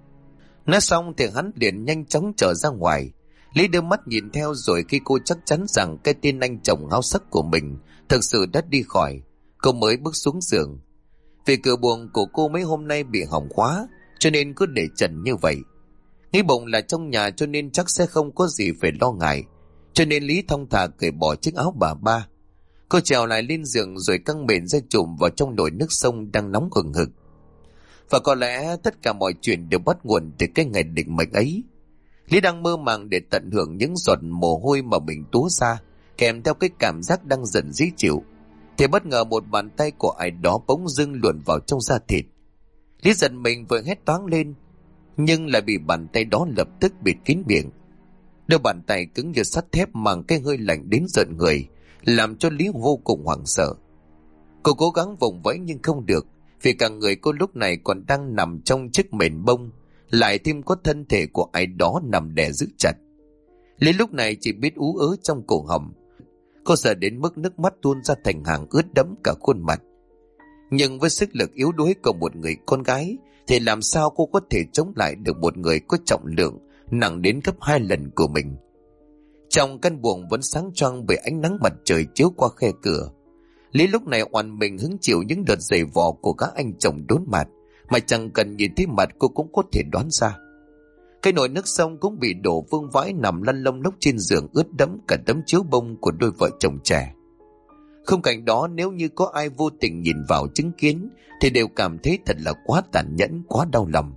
Nói xong thì hắn liền nhanh chóng trở ra ngoài. Lý đưa mắt nhìn theo rồi khi cô chắc chắn rằng cái tên anh chồng háo sắc của mình thực sự đã đi khỏi, cô mới bước xuống giường. Vì cửa buồng của cô mấy hôm nay bị hỏng khóa cho nên cứ để trần như vậy. Nghĩ bụng là trong nhà cho nên chắc sẽ không có gì phải lo ngại, cho nên Lý thong thả cởi bỏ chiếc áo bà ba. Cô trèo lại lên giường rồi căng mền ra chùm vào trong nồi nước sông đang nóng hừng hực. Và có lẽ tất cả mọi chuyện đều bắt nguồn từ cái ngày định mệnh ấy. Lý đang mơ màng để tận hưởng những giọt mồ hôi mà mình túa ra, kèm theo cái cảm giác đang dần dễ chịu, thì bất ngờ một bàn tay của ai đó bỗng dưng luồn vào trong da thịt. Lý giật mình vừa hét toáng lên, nhưng lại bị bàn tay đó lập tức bịt kín miệng. Đôi bàn tay cứng như sắt thép mang cái hơi lạnh đến giận người, làm cho Lý vô cùng hoảng sợ. Cô cố gắng vùng vẫy nhưng không được, vì cả người cô lúc này còn đang nằm trong chiếc mền bông, lại thêm có thân thể của ai đó nằm đè giữ chặt. Lý lúc này chỉ biết ú ớ trong cổ họng. Cô sợ đến mức nước mắt tuôn ra thành hàng ướt đẫm cả khuôn mặt. Nhưng với sức lực yếu đuối của một người con gái thì làm sao cô có thể chống lại được một người có trọng lượng nặng đến gấp 2 lần của mình. Trong căn buồng vẫn sáng choang bởi ánh nắng mặt trời chiếu qua khe cửa. Lý lúc này oằn mình hứng chịu những đợt giày vò của các anh chồng đốn mặt, mà chẳng cần nhìn thấy mặt cô cũng có thể đoán ra. Cái nồi nước sông cũng bị đổ vương vãi nằm lăn lông lốc trên giường, ướt đẫm cả tấm chiếu bông của đôi vợ chồng trẻ. Khung cảnh đó nếu như có ai vô tình nhìn vào chứng kiến thì đều cảm thấy thật là quá tàn nhẫn, quá đau lòng.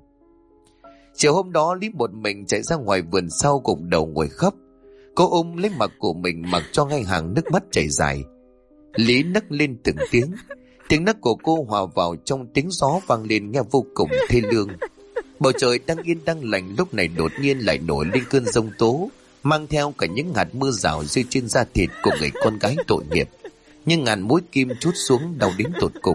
Chiều hôm đó Lý một mình chạy ra ngoài vườn sau, gục đầu ngồi khóc. Cô ôm lấy mặt của mình mặc cho ngay hàng nước mắt chảy dài. Lý nấc lên từng tiếng. Tiếng nấc của cô hòa vào trong tiếng gió vang lên nghe vô cùng thê lương. Bầu trời đang yên đang lành lúc này đột nhiên lại nổi lên cơn giông tố, mang theo cả những hạt mưa rào rơi trên da thịt của người con gái tội nghiệp, nhưng ngàn mũi kim trút xuống đau đến tột cùng.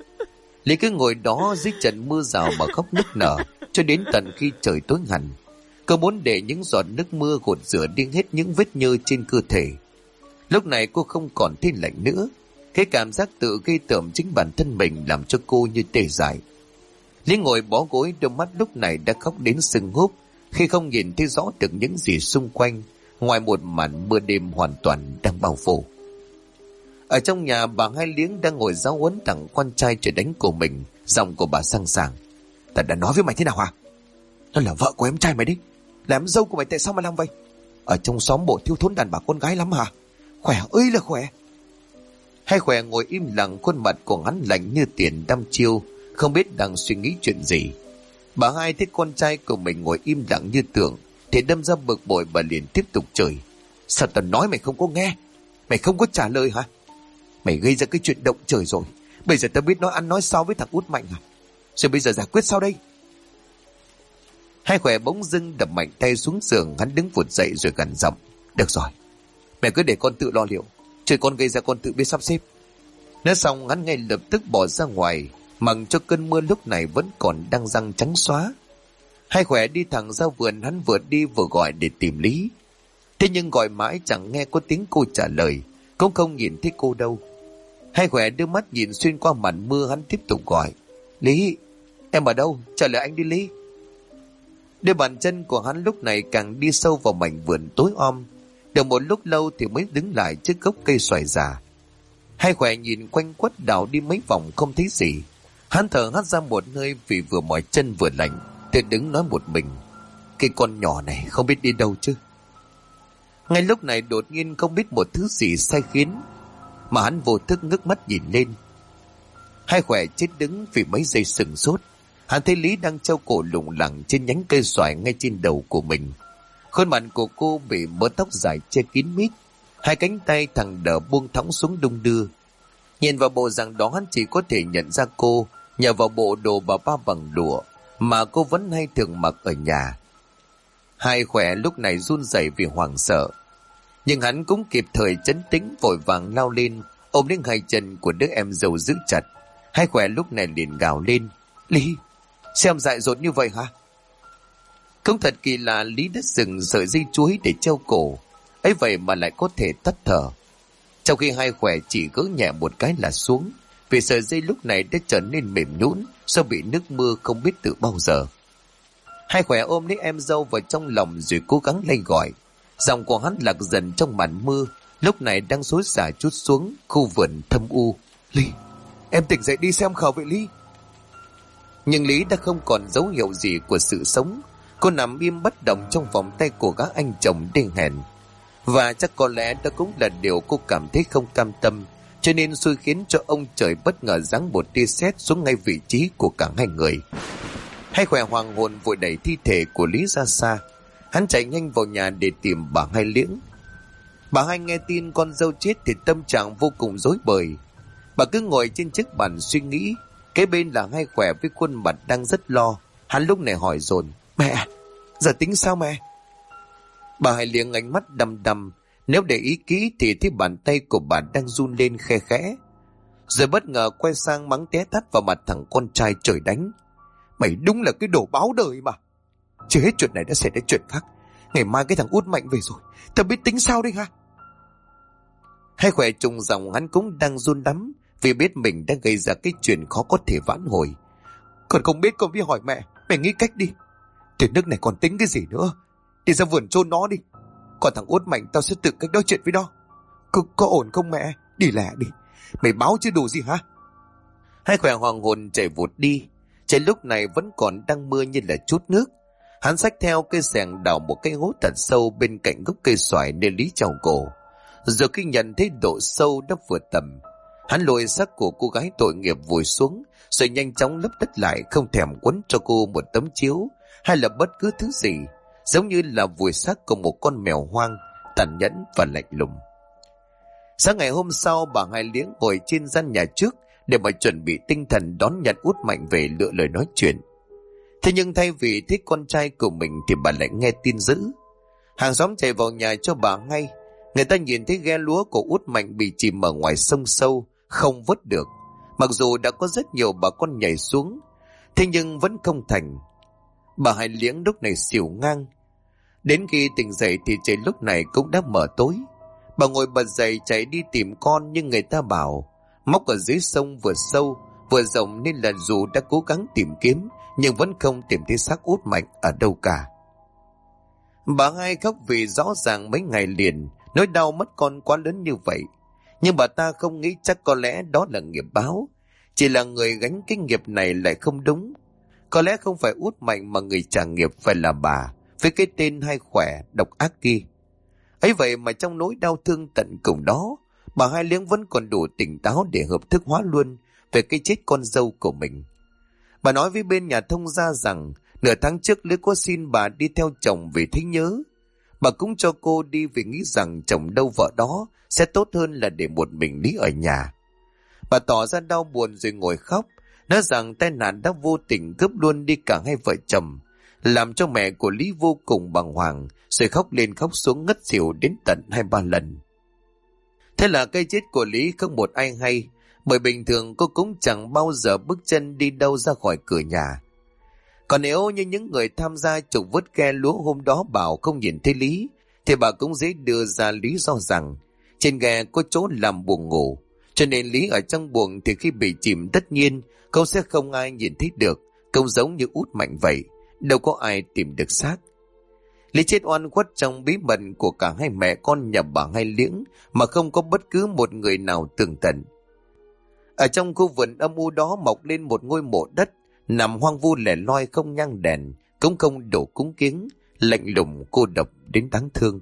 Lý cứ ngồi đó dưới trận mưa rào mà khóc nức nở cho đến tận khi trời tối hẳn. Cô muốn để những giọt nước mưa gột rửa đi hết những vết nhơ trên cơ thể. Lúc này cô không còn thấy lạnh nữa. Cái cảm giác tự gây tởm chính bản thân mình làm cho cô như tê dại. Lý ngồi bó gối, đôi mắt lúc này đã khóc đến sưng húp khi không nhìn thấy rõ được những gì xung quanh ngoài một màn mưa đêm hoàn toàn đang bao phủ. Ở trong nhà, bà Hai Liếng đang ngồi giáo huấn thằng con trai trời đánh của mình. Giọng của bà sang sảng. Ta đã nói với mày thế nào hả? Nó là vợ của em trai mày đấy. Là em dâu của mày, tại sao mà làm vậy? Ở trong xóm bộ thiếu thốn đàn bà con gái lắm hả? Khỏe ơi là khỏe. Hai Khỏe ngồi im lặng, khuôn mặt của hắn lạnh như tiền đăm chiêu, không biết đang suy nghĩ chuyện gì. Bà Hai thấy con trai của mình ngồi im lặng như tượng thì đâm ra bực bội, bà liền tiếp tục chửi. Sao tao nói mày không có nghe? Mày không có trả lời hả? Mày gây ra cái chuyện động trời rồi. Bây giờ tao biết nói ăn nói sao với thằng út Mạnh à? Rồi bây giờ giải quyết sao đây? Hai Khỏe bỗng dưng đập mạnh tay xuống giường. Hắn đứng vụt dậy rồi gằn giọng. Được rồi, mẹ cứ để con tự lo liệu. Chuyện con gây ra con tự biết sắp xếp. Nói xong hắn ngay lập tức bỏ ra ngoài, mặc cho cơn mưa lúc này vẫn còn đang răng trắng xóa. Hai Khỏe đi thẳng ra vườn. Hắn vừa đi vừa gọi để tìm Lý. Thế nhưng gọi mãi chẳng nghe có tiếng cô trả lời, cũng không nhìn thấy cô đâu. Hai Khỏe đưa mắt nhìn xuyên qua màn mưa. Hắn tiếp tục gọi. Lý, em ở đâu? Trả lời anh đi Lý. Đôi bàn chân của hắn lúc này càng đi sâu vào mảnh vườn tối om. Được một lúc lâu thì mới đứng lại trước gốc cây xoài già. Hai Khỏe nhìn quanh quất đảo đi mấy vòng không thấy gì. Hắn thở hắt ra một hơi vì vừa mỏi chân vừa lạnh, thì đứng nói một mình. Cái con nhỏ này không biết đi đâu chứ. Ngay lúc này đột nhiên không biết một thứ gì sai khiến mà hắn vô thức ngước mắt nhìn lên. Hai Khỏe chết đứng vì mấy giây sừng sốt. Hắn thấy Lý đang treo cổ lủng lẳng trên nhánh cây xoài ngay trên đầu của mình. Khuôn mặt của cô bị mớ tóc dài che kín mít, hai cánh tay thẳng đờ buông thõng xuống đung đưa. Nhìn vào bộ dạng đó, hắn chỉ có thể nhận ra cô nhờ vào bộ đồ bà ba bằng lụa mà cô vẫn hay thường mặc ở nhà. Hai Khỏe lúc này run rẩy vì hoảng sợ, nhưng hắn cũng kịp thời trấn tĩnh, vội vàng lao lên ôm lấy hai chân của đứa em dâu giữ chặt. Hai Khỏe lúc này liền gào lên: Lý, xem dại dột như vậy hả? Không thật kỳ lạ, Lý đã dừng sợi dây chuối để treo cổ, ấy vậy mà lại có thể tắt thở, trong khi Hai Khỏe chỉ gỡ nhẹ một cái là xuống, vì sợi dây lúc này đã trở nên mềm nhũn do bị nước mưa không biết từ bao giờ. Hai Khỏe ôm lấy em dâu vào trong lòng rồi cố gắng lay gọi. Giọng của hắn lạc dần trong màn mưa, lúc này đang xối xả chút xuống khu vườn thâm u. Lý, em tỉnh dậy đi xem khẩu vậy Lý. Nhưng Lý đã không còn dấu hiệu gì của sự sống. Cô nằm im bất động trong vòng tay của gã anh chồng đê hèn. Và chắc có lẽ đó cũng là điều cô cảm thấy không cam tâm, cho nên xui khiến cho ông trời bất ngờ giáng một tia sét xuống ngay vị trí của cả hai người. Hai Khỏe hoàng hồn vội đẩy thi thể của Lý ra xa. Hắn chạy nhanh vào nhà để tìm bà Hai Liếng. Bà Hai nghe tin con dâu chết thì tâm trạng vô cùng rối bời. Bà cứ ngồi trên chiếc bàn suy nghĩ. Kế bên là Hai Khỏe với khuôn mặt đang rất lo. Hắn lúc này hỏi dồn: Mẹ, giờ tính sao mẹ? Bà Hai Liếng ánh mắt đăm đăm. Nếu để ý kỹ thì thấy bàn tay của bà đang run lên khe khẽ. Rồi bất ngờ quay sang mắng té tát vào mặt thằng con trai trời đánh: Mày đúng là cái đồ báo đời mà. Chưa hết chuyện này đã xảy ra chuyện khác. Ngày mai cái thằng Út Mạnh về rồi, tao biết tính sao đây hả? Hai Khỏe trùng dòng, hắn cũng đang run lắm, vì biết mình đã gây ra cái chuyện khó có thể vãn hồi. Còn không biết, con đi hỏi mẹ, mẹ nghĩ cách đi. Tiền nước này còn tính cái gì nữa? Đi ra vườn chôn nó đi. Còn thằng Út Mạnh tao sẽ tự cách nói chuyện với nó. Có ổn không mẹ? Đi lẹ đi. Mày báo chứ đủ gì hả? Hai Khỏe hoàng hồn chạy vụt đi. Trời lúc này vẫn còn đang mưa như là chút nước. Hắn xách theo cây xẻng đào một cái hố thật sâu bên cạnh gốc cây xoài nên Lý trào cổ. Rồi khi nhận thấy độ sâu đã vượt tầm, hắn lôi xác của cô gái tội nghiệp vùi xuống, rồi nhanh chóng lấp đất lại, không thèm quấn cho cô một tấm chiếu hay là bất cứ thứ gì, giống như là vùi xác của một con mèo hoang, tàn nhẫn và lạnh lùng. Sáng ngày hôm sau, bà Hai Liếng ngồi trên gian nhà trước để mà chuẩn bị tinh thần đón nhận Út Mạnh về, lựa lời nói chuyện. Thế nhưng thay vì thích con trai của mình thì bà lại nghe tin dữ. Hàng xóm chạy vào nhà cho bà ngay. Người ta nhìn thấy ghe lúa của Út Mạnh bị chìm ở ngoài sông sâu, không vớt được. Mặc dù đã có rất nhiều bà con nhảy xuống, thế nhưng vẫn không thành. Bà Hai Liếng lúc này xỉu ngang. Đến khi tỉnh dậy thì trời lúc này cũng đã mờ tối. Bà ngồi bật dậy chạy đi tìm con, nhưng người ta bảo móc ở dưới sông vừa sâu vừa rộng, nên là dù đã cố gắng tìm kiếm nhưng vẫn không tìm thấy xác Út Mạnh ở đâu cả. Bà Hai khóc vì rõ ràng mấy ngày liền nỗi đau mất con quá lớn như vậy. Nhưng bà ta không nghĩ chắc có lẽ đó là nghiệp báo. Chỉ là người gánh cái nghiệp này lại không đúng. Có lẽ không phải Út Mạnh mà người trả nghiệp phải là bà, với cái tên Hai Khỏe độc ác kia. Ấy vậy mà trong nỗi đau thương tận cùng đó, bà Hai Liếng vẫn còn đủ tỉnh táo để hợp thức hóa luôn về cái chết con dâu của mình. Bà nói với bên nhà thông gia rằng nửa tháng trước Lý có xin bà đi theo chồng vì thấy nhớ. Bà cũng cho cô đi vì nghĩ rằng chồng đâu vợ đó sẽ tốt hơn là để một mình Lý ở nhà. Bà tỏ ra đau buồn rồi ngồi khóc, nói rằng tai nạn đã vô tình cướp luôn đi cả hai vợ chồng, làm cho mẹ của Lý vô cùng bàng hoàng, rồi khóc lên khóc xuống ngất xỉu đến tận 2-3 lần. Thế là cái chết của Lý không một ai hay, bởi bình thường cô cũng chẳng bao giờ bước chân đi đâu ra khỏi cửa nhà. Còn nếu như những người tham gia trục vớt ghe lúa hôm đó bảo không nhìn thấy Lý, thì bà cũng dễ đưa ra lý do rằng trên ghe có chỗ làm buồng ngủ, cho nên Lý ở trong buồng thì khi bị chìm tất nhiên câu sẽ không ai nhìn thấy được, câu giống như Út Mạnh vậy, đâu có ai tìm được xác. Lý chết oan khuất trong bí mật của cả hai mẹ con nhà bà Hai Liếng mà không có bất cứ một người nào tường tận. Ở trong khu vườn âm u đó mọc lên một ngôi mộ đất, nằm hoang vu lẻ loi, không nhang đèn, cũng không đổ cúng kiếng, lạnh lùng cô độc đến đáng thương.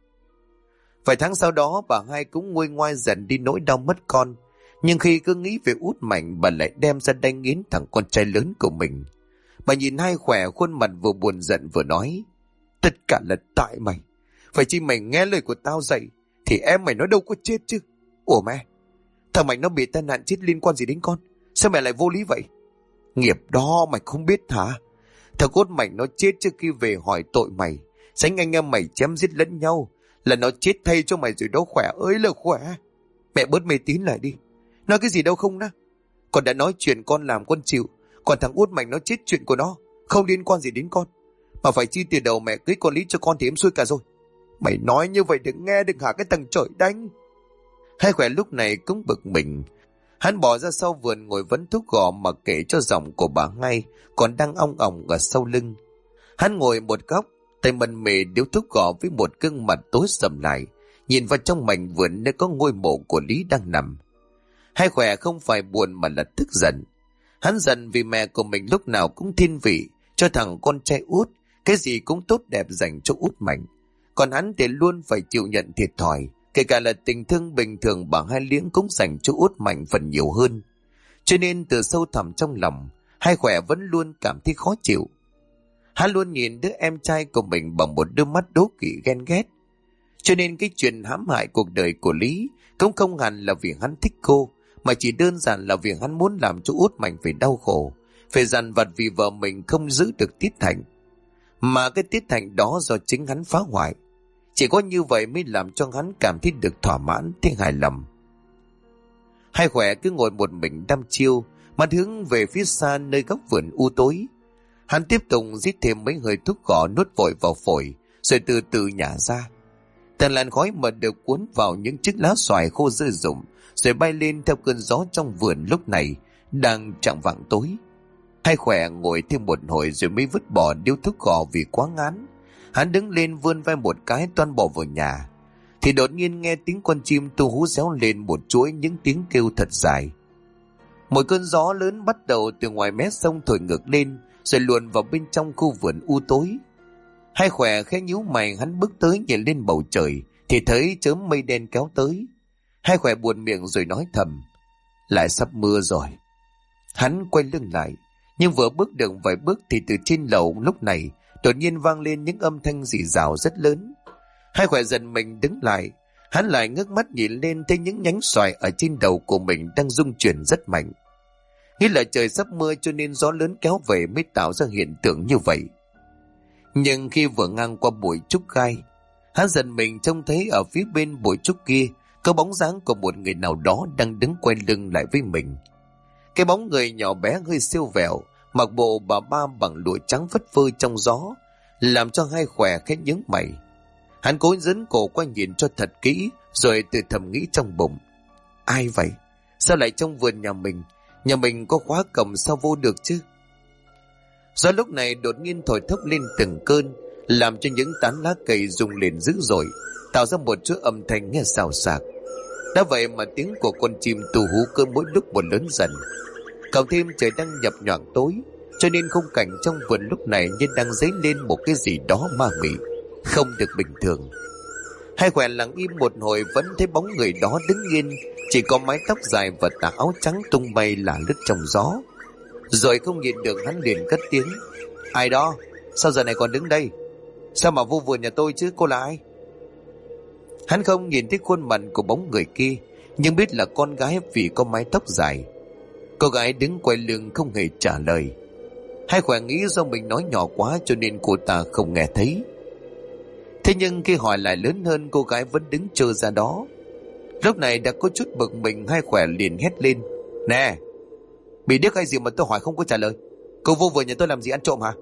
Vài tháng sau đó bà Hai cũng nguôi ngoai dần đi nỗi đau mất con, nhưng khi cứ nghĩ về Út Mạnh, bà lại đem ra đánh nghiến thằng con trai lớn của mình. Bà nhìn Hai Khỏe, khuôn mặt vừa buồn giận vừa nói: tất cả là tại mày, phải chi mày nghe lời của tao dạy thì em mày nó đâu có chết chứ. Ủa mẹ, thằng Mạnh nó bị tai nạn chết liên quan gì đến con? Sao mẹ lại vô lý vậy? Nghiệp đó mày không biết hả? Thằng Út Mạnh nó chết trước khi về hỏi tội mày, Tránh anh em mày chém giết lẫn nhau, là nó chết thay cho mày rồi đó Khỏe ơi là Khỏe. Mẹ bớt mê tín lại đi. Nói cái gì đâu không đó. Con đã nói chuyện con làm con chịu. Còn thằng út Mạnh nó chết chuyện của nó, không liên quan gì đến con. Mà phải chi tiền đầu mẹ cưới con Lý cho con thì em xui cả rồi. Mày nói như vậy đừng nghe, đừng hả cái thằng trời đánh. Hai Khỏe lúc này cũng bực mình. Hắn bỏ ra sau vườn ngồi vấn thuốc gò mà kể cho giọng của bà Ngay còn đang ong ong ở sau lưng. Hắn ngồi một góc, tay mần mề điếu thuốc gò với một gương mặt tối sầm lại, nhìn vào trong mảnh vườn nơi có ngôi mộ của Lý đang nằm. Hai Khỏe không phải buồn mà là tức giận. Hắn giận vì mẹ của mình lúc nào cũng thiên vị cho thằng con trai út, cái gì cũng tốt đẹp dành cho út Mạnh. Còn hắn thì luôn phải chịu nhận thiệt thòi, kể cả là tình thương bình thường bà Hai Liếng cũng dành cho út Mạnh phần nhiều hơn. Cho nên từ sâu thẳm trong lòng, Hai Khỏe vẫn luôn cảm thấy khó chịu. Hắn luôn nhìn đứa em trai của mình bằng một đôi mắt đố kỵ ghen ghét. Cho nên cái chuyện hãm hại cuộc đời của Lý cũng không hẳn là vì hắn thích cô, mà chỉ đơn giản là vì hắn muốn làm cho út Mạnh phải đau khổ, phải dằn vặt vì vợ mình không giữ được Tiết Thành. Mà cái Tiết Thành đó do chính hắn phá hoại. Chỉ có như vậy mới làm cho hắn cảm thấy được thỏa mãn, thấy hài lòng. Hai Khỏe cứ ngồi một mình đăm chiêu, mắt hướng về phía xa nơi góc vườn u tối. Hắn tiếp tục rít thêm mấy hơi thuốc gõ nuốt vội vào phổi, rồi từ từ nhả ra. Tàn làn khói mờ được cuốn vào những chiếc lá xoài khô rơi rụng, rồi bay lên theo cơn gió trong vườn lúc này đang chạng vạng tối. Hai Khỏe ngồi thêm một hồi rồi mới vứt bỏ điếu thuốc gò vì quá ngán. Hắn đứng lên vươn vai một cái toan bỏ vào nhà, thì đột nhiên nghe tiếng con chim tu hú réo lên một chuỗi những tiếng kêu thật dài. Một cơn gió lớn bắt đầu từ ngoài mé sông thổi ngược lên, rồi luồn vào bên trong khu vườn u tối. Hai Khỏe khẽ nhíu mày, hắn bước tới nhìn lên bầu trời thì thấy chớm mây đen kéo tới. Hai Khỏe buồn miệng rồi nói thầm: lại sắp mưa rồi. Hắn quay lưng lại, nhưng vừa bước được vài bước thì từ trên lầu lúc này đột nhiên vang lên những âm thanh rì rào rất lớn. Hai Khỏe giật mình đứng lại, hắn lại ngước mắt nhìn lên thấy những nhánh xoài ở trên đầu của mình đang rung chuyển rất mạnh. Nghĩ là trời sắp mưa cho nên gió lớn kéo về mới tạo ra hiện tượng như vậy. Nhưng khi vừa ngang qua bụi trúc gai, hắn giật mình trông thấy ở phía bên bụi trúc kia có bóng dáng của một người nào đó đang đứng quay lưng lại với mình. Cái bóng người nhỏ bé hơi siêu vẹo, mặc bộ bà ba bằng lụa trắng phất phơ trong gió, làm cho Hai Khỏe khẽ nhướng mày. Hắn cố dẫn cổ qua nhìn cho thật kỹ, rồi tự thầm nghĩ trong bụng: ai vậy? Sao lại trong vườn nhà mình? Nhà mình có khóa cổng sao vô được chứ? Gió lúc này đột nhiên thổi thốc lên từng cơn, làm cho những tán lá cây rung lên dữ dội, tạo ra một chuỗi âm thanh nghe xào xạc. Đã vậy mà tiếng của con chim tu hú cứ mỗi lúc một lớn dần. Cộng thêm trời đang nhập nhoạng tối, cho nên khung cảnh trong vườn lúc này như đang dấy lên một cái gì đó ma mị, không được bình thường. Hai Khỏe lặng im một hồi vẫn thấy bóng người đó đứng yên, chỉ có mái tóc dài và tà áo trắng tung bay lả lướt trong gió. Rồi không nhìn được hắn liền cất tiếng: ai đó? Sao giờ này còn đứng đây? Sao mà vô vườn nhà tôi chứ? Cô là ai? Hắn không nhìn thấy khuôn mặt của bóng người kia, nhưng biết là con gái vì có mái tóc dài. Cô gái đứng quay lưng không hề trả lời. Hai Khỏe nghĩ do mình nói nhỏ quá cho nên cô ta không nghe thấy. Thế nhưng khi hỏi lại lớn hơn, cô gái vẫn đứng trơ ra đó. Lúc này đã có chút bực mình, Hai Khỏe liền hét lên: nè, bị điếc hay gì mà tôi hỏi không có trả lời? Cô vô vườn nhà tôi làm gì, ăn trộm hả?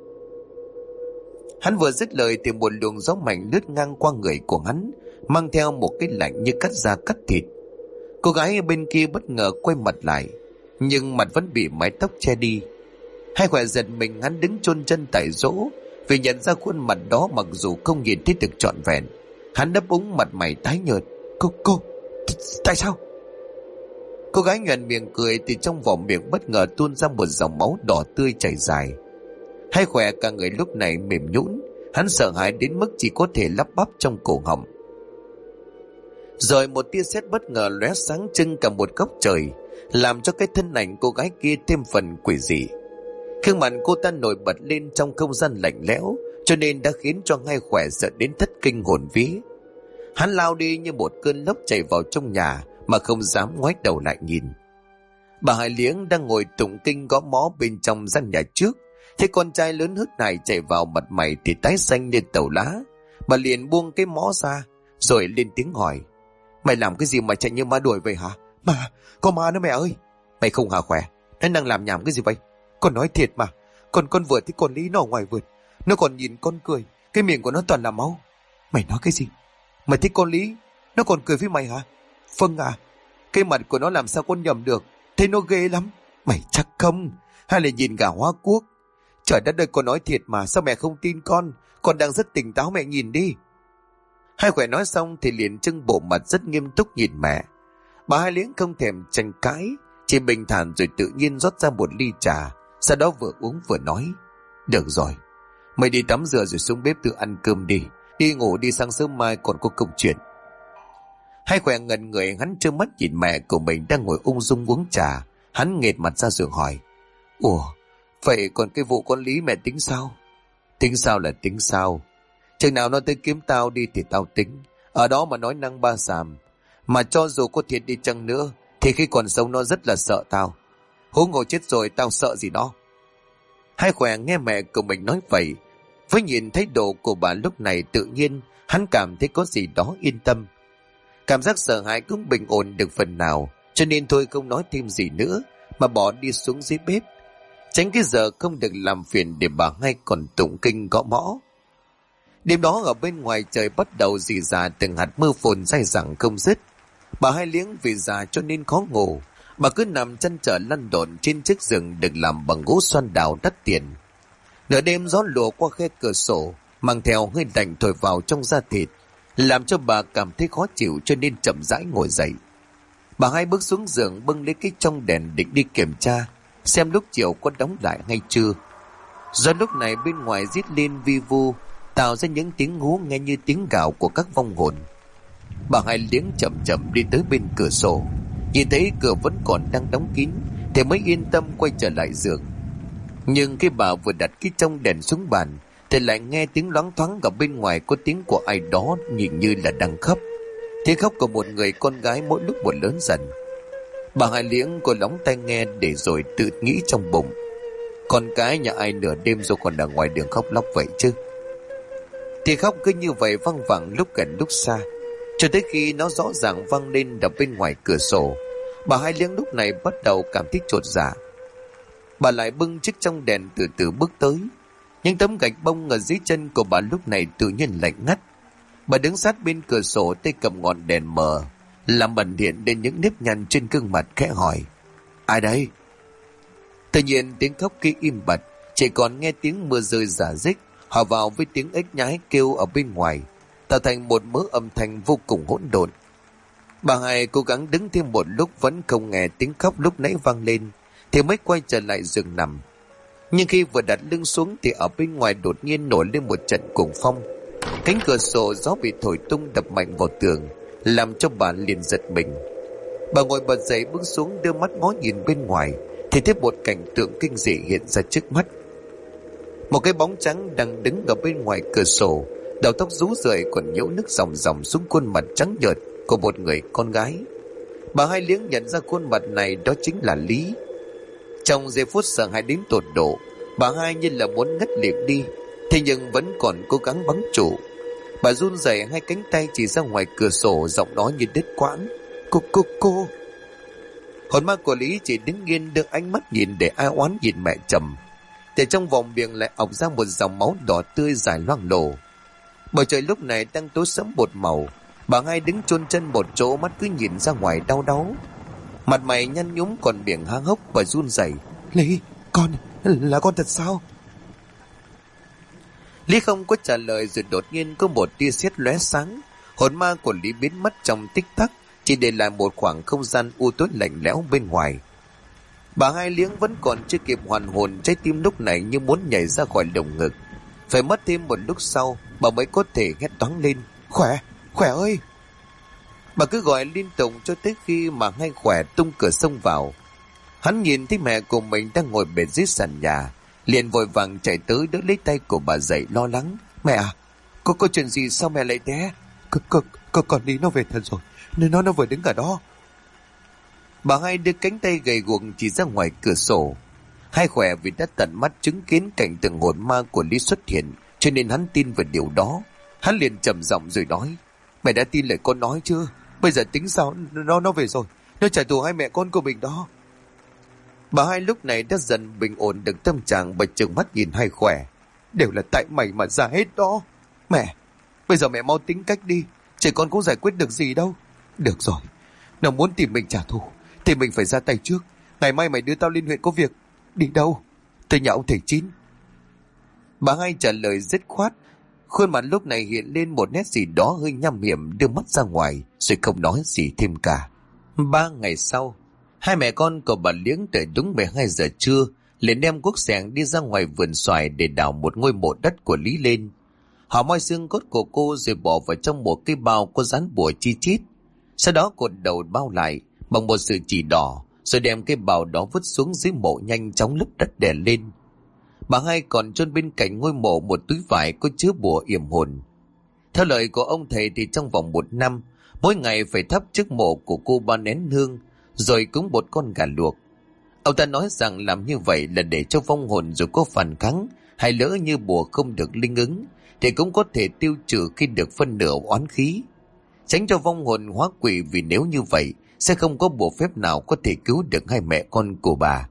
Hắn vừa dứt lời thì một luồng gió mạnh lướt ngang qua người của hắn, mang theo một cái lạnh như cắt da cắt thịt. Cô gái ở bên kia bất ngờ quay mặt lại, nhưng mặt vẫn bị mái tóc che đi. Hai Khỏe giật mình, hắn đứng chôn chân tại chỗ vì nhận ra khuôn mặt đó mặc dù không nhìn thấy được trọn vẹn. Hắn đáp úng, mặt mày tái nhợt: Cô, tại sao? Cô gái nhoẻn miệng cười thì trong vỏ miệng bất ngờ tuôn ra một dòng máu đỏ tươi chảy dài. Hai Khỏe cả người lúc này mềm nhũn, hắn sợ hãi đến mức chỉ có thể lắp bắp trong cổ họng. Rồi một tia sét bất ngờ lóe sáng trưng cả một góc trời, làm cho cái thân ảnh cô gái kia thêm phần quỷ dị. Gương mặt cô ta nổi bật lên trong không gian lạnh lẽo, cho nên đã khiến cho Hai Khỏe sợ đến thất kinh hồn vía. Hắn lao đi như một cơn lốc chạy vào trong nhà mà không dám ngoái đầu lại nhìn. Bà Hai Liếng đang ngồi tụng kinh gõ mõ bên trong gian nhà trước, thấy con trai lớn hớt hải chạy vào, mặt mày thì tái xanh như tàu lá. Bà liền buông cái mõ ra, rồi lên tiếng hỏi: Mày làm cái gì mà chạy như ma đuổi vậy hả? Mà, có ma nữa mẹ ơi. Mày không hả Khỏe? Nó đang làm nhảm cái gì vậy? Con nói thiệt mà. Con vừa thấy con Lý nó ở ngoài vườn. Nó còn nhìn con cười. Cái miệng của nó toàn là máu. Mày nói cái gì? Mày thấy con Lý nó còn cười với mày hả? Vâng à. Cái mặt của nó làm sao con nhầm được? Thấy nó ghê lắm. Mày chắc không? Hay là nhìn gà hóa cuốc? Trời đất ơi, con nói thiệt mà. Sao mẹ không tin con? Con đang rất tỉnh táo, mẹ nhìn đi. Hai Khỏe nói xong thì liền trưng bộ mặt rất nghiêm túc nhìn mẹ. Bà Hai Liếng không thèm tranh cãi, chỉ bình thản rồi tự nhiên rót ra một ly trà, sau đó vừa uống vừa nói: Được rồi, mày đi tắm rửa rồi xuống bếp tự ăn cơm đi. Đi ngủ đi, sáng sớm mai còn có công chuyện. Hai Khỏe ngẩn người, hắn trơ mắt nhìn mẹ của mình đang ngồi ung dung uống trà. Hắn nghệt mặt ra rồi hỏi: Ủa, vậy còn cái vụ con Lý mẹ tính sao? Tính sao là tính sao? Chừng nào nó tới kiếm tao đi thì tao tính. Ở đó mà nói năng ba xàm. Mà cho dù có thiệt đi chăng nữa thì khi còn sống nó rất là sợ tao. Huống hồ chết rồi tao sợ gì nó. Hai Khỏe nghe mẹ của mình nói vậy, với nhìn thái độ của bà lúc này, tự nhiên hắn cảm thấy có gì đó yên tâm. Cảm giác sợ hãi cũng bình ổn được phần nào, cho nên thôi không nói thêm gì nữa mà bỏ đi xuống dưới bếp, tránh cái giờ không được làm phiền để bà Hai còn tụng kinh gõ mõ. Đêm đó ở bên ngoài trời bắt đầu rỉ rả từng hạt mưa phùn dai dẳng không dứt. Bà Hai Liếng vì già cho nên khó ngủ, bà cứ nằm chăn trở lăn lộn trên chiếc giường được làm bằng gỗ xoan đào đắt tiền. Nửa đêm gió lùa qua khe cửa sổ, mang theo hơi lạnh thổi vào trong da thịt, làm cho bà cảm thấy khó chịu, cho nên chậm rãi ngồi dậy. Bà Hai bước xuống giường, bưng lấy cái trong đèn định đi kiểm tra xem lúc chiều có đóng lại hay chưa. Do lúc này bên ngoài rít lên vi vu, tạo ra những tiếng hú nghe như tiếng gào của các vong hồn. Bà Hai Liếng chậm chậm đi tới bên cửa sổ, nhìn thấy cửa vẫn còn đang đóng kín thì mới yên tâm quay trở lại giường. Nhưng khi bà vừa đặt cái trong đèn xuống bàn thì lại nghe tiếng loáng thoáng ở bên ngoài, có tiếng của ai đó nhìn như là đang khóc. Tiếng khóc của một người con gái mỗi lúc một lớn dần. Bà Hai Liếng cô lóng tai nghe để rồi tự nghĩ trong bụng: con cái nhà ai nửa đêm rồi còn ở ngoài đường khóc lóc vậy chứ? Thì khóc cứ như vậy văng vẳng lúc gần lúc xa, cho tới khi nó rõ ràng vang lên ở bên ngoài cửa sổ. Bà Hai Liếng lúc này bắt đầu cảm thấy chột dạ. Bà lại bưng chiếc trong đèn từ từ bước tới. Những tấm gạch bông ở dưới chân của bà lúc này tự nhiên lạnh ngắt. Bà đứng sát bên cửa sổ, tay cầm ngọn đèn mờ làm bẩn hiện lên những nếp nhăn trên gương mặt, khẽ hỏi: Ai đây? Tự nhiên tiếng khóc kia im bặt, chỉ còn nghe tiếng mưa rơi rả rích hòa vào với tiếng ếch nhái kêu ở bên ngoài, tạo thành một mớ âm thanh vô cùng hỗn độn. Bà Hai cố gắng đứng thêm một lúc vẫn không nghe tiếng khóc lúc nãy vang lên, thì mới quay trở lại giường nằm. Nhưng khi vừa đặt lưng xuống thì ở bên ngoài đột nhiên nổi lên một trận cuồng phong. Cánh cửa sổ gió bị thổi tung đập mạnh vào tường, làm cho bà liền giật mình. Bà ngồi bật dậy bước xuống, đưa mắt ngó nhìn bên ngoài thì thấy một cảnh tượng kinh dị hiện ra trước mắt. Một cái bóng trắng đang đứng ở bên ngoài cửa sổ, đầu tóc rú rượi còn nhiễu nước ròng ròng xuống khuôn mặt trắng nhợt của một người con gái. Bà Hai Liếng nhận ra khuôn mặt này đó chính là Lý. Trong giây phút sợ hãi đến tột độ, bà Hai như là muốn ngất liệm đi, thế nhưng vẫn còn cố gắng bám trụ. Bà run rẩy, hai cánh tay chỉ ra ngoài cửa sổ, giọng nói như đứt quãng: Cô. Hồn ma của Lý chỉ đứng yên, đưa ánh mắt nhìn để ai oán nhìn mẹ chồng. Thì trong vòng miệng lại ọc ra một dòng máu đỏ tươi dài loang lổ. Bầu trời lúc này đang tối sẫm một màu. Bà Hai đứng chôn chân một chỗ, mắt cứ nhìn ra ngoài đau đáu, mặt mày nhăn nhúm còn miệng há hốc và run rẩy: Lý, là con thật sao? Lý không có trả lời, rồi đột nhiên có một tia sét lóe sáng. Hồn ma của Lý biến mất trong tích tắc, chỉ để lại một khoảng không gian u tối lạnh lẽo bên ngoài. Bà Hai Liếng vẫn còn chưa kịp hoàn hồn, trái tim lúc này như muốn nhảy ra khỏi lồng ngực. Phải mất thêm một lúc sau bà mới có thể hét toáng lên: Khỏe ơi! Bà cứ gọi liên tục cho tới khi mà Hai Khỏe tung cửa xông vào. Hắn nhìn thấy mẹ của mình đang ngồi bệt dưới sàn nhà, liền vội vàng chạy tới đỡ lấy tay của bà dậy, lo lắng: Mẹ à, có chuyện gì sao mẹ lại té? Con đi nó về thật rồi, nên nó vừa đứng ở đó. Bà Hai đưa cánh tay gầy guộc chỉ ra ngoài cửa sổ. Hai Khỏe vì đã tận mắt chứng kiến cảnh tượng hồn ma của Lý xuất hiện, cho nên hắn tin vào điều đó. Hắn liền trầm giọng rồi nói: Mẹ đã tin lời con nói chưa? Bây giờ tính sao? Nó về rồi. Nó trả thù hai mẹ con của mình đó. Bà Hai lúc này đã dần bình ổn được tâm trạng, bà trừng mắt nhìn Hai khỏe. Đều là tại mày mà ra hết đó. Mẹ, bây giờ mẹ mau tính cách đi. Trẻ con cũng giải quyết được gì đâu. Được rồi, nó muốn tìm mình trả thù thì mình phải ra tay trước. Ngày mai mày đưa tao lên huyện có việc. Đi đâu? Tới nhà ông thầy Chín. Bà Hai trả lời dứt khoát. Khuôn mặt lúc này hiện lên một nét gì đó hơi nham hiểm, đưa mắt ra ngoài rồi không nói gì thêm cả. 3 ngày sau, hai mẹ con của bà Liếng tới đúng 12 giờ trưa liền đem cuốc xẻng đi ra ngoài vườn xoài để đào một ngôi mộ đất của Lý lên. Họ moi xương cốt của cô rồi bỏ vào trong một cái bao có dán bùa chi chít. Sau đó cột đầu bao lại bằng một sợi chỉ đỏ, rồi đem cái bao đó vứt xuống dưới mộ, nhanh chóng lấp đất đè lên. Bà Hai còn chôn bên cạnh ngôi mộ một túi vải có chứa bùa yểm hồn. Theo lời của ông thầy thì trong vòng 1 năm, mỗi ngày phải thắp trước mộ của cô 3 nén hương, rồi cúng 1 con gà luộc. Ông ta nói rằng làm như vậy là để cho vong hồn dù có phản kháng hay lỡ như bùa không được linh ứng thì cũng có thể tiêu trừ khi được phân nửa oán khí, tránh cho vong hồn hóa quỷ, vì nếu như vậy sẽ không có bùa phép nào có thể cứu được hai mẹ con của bà.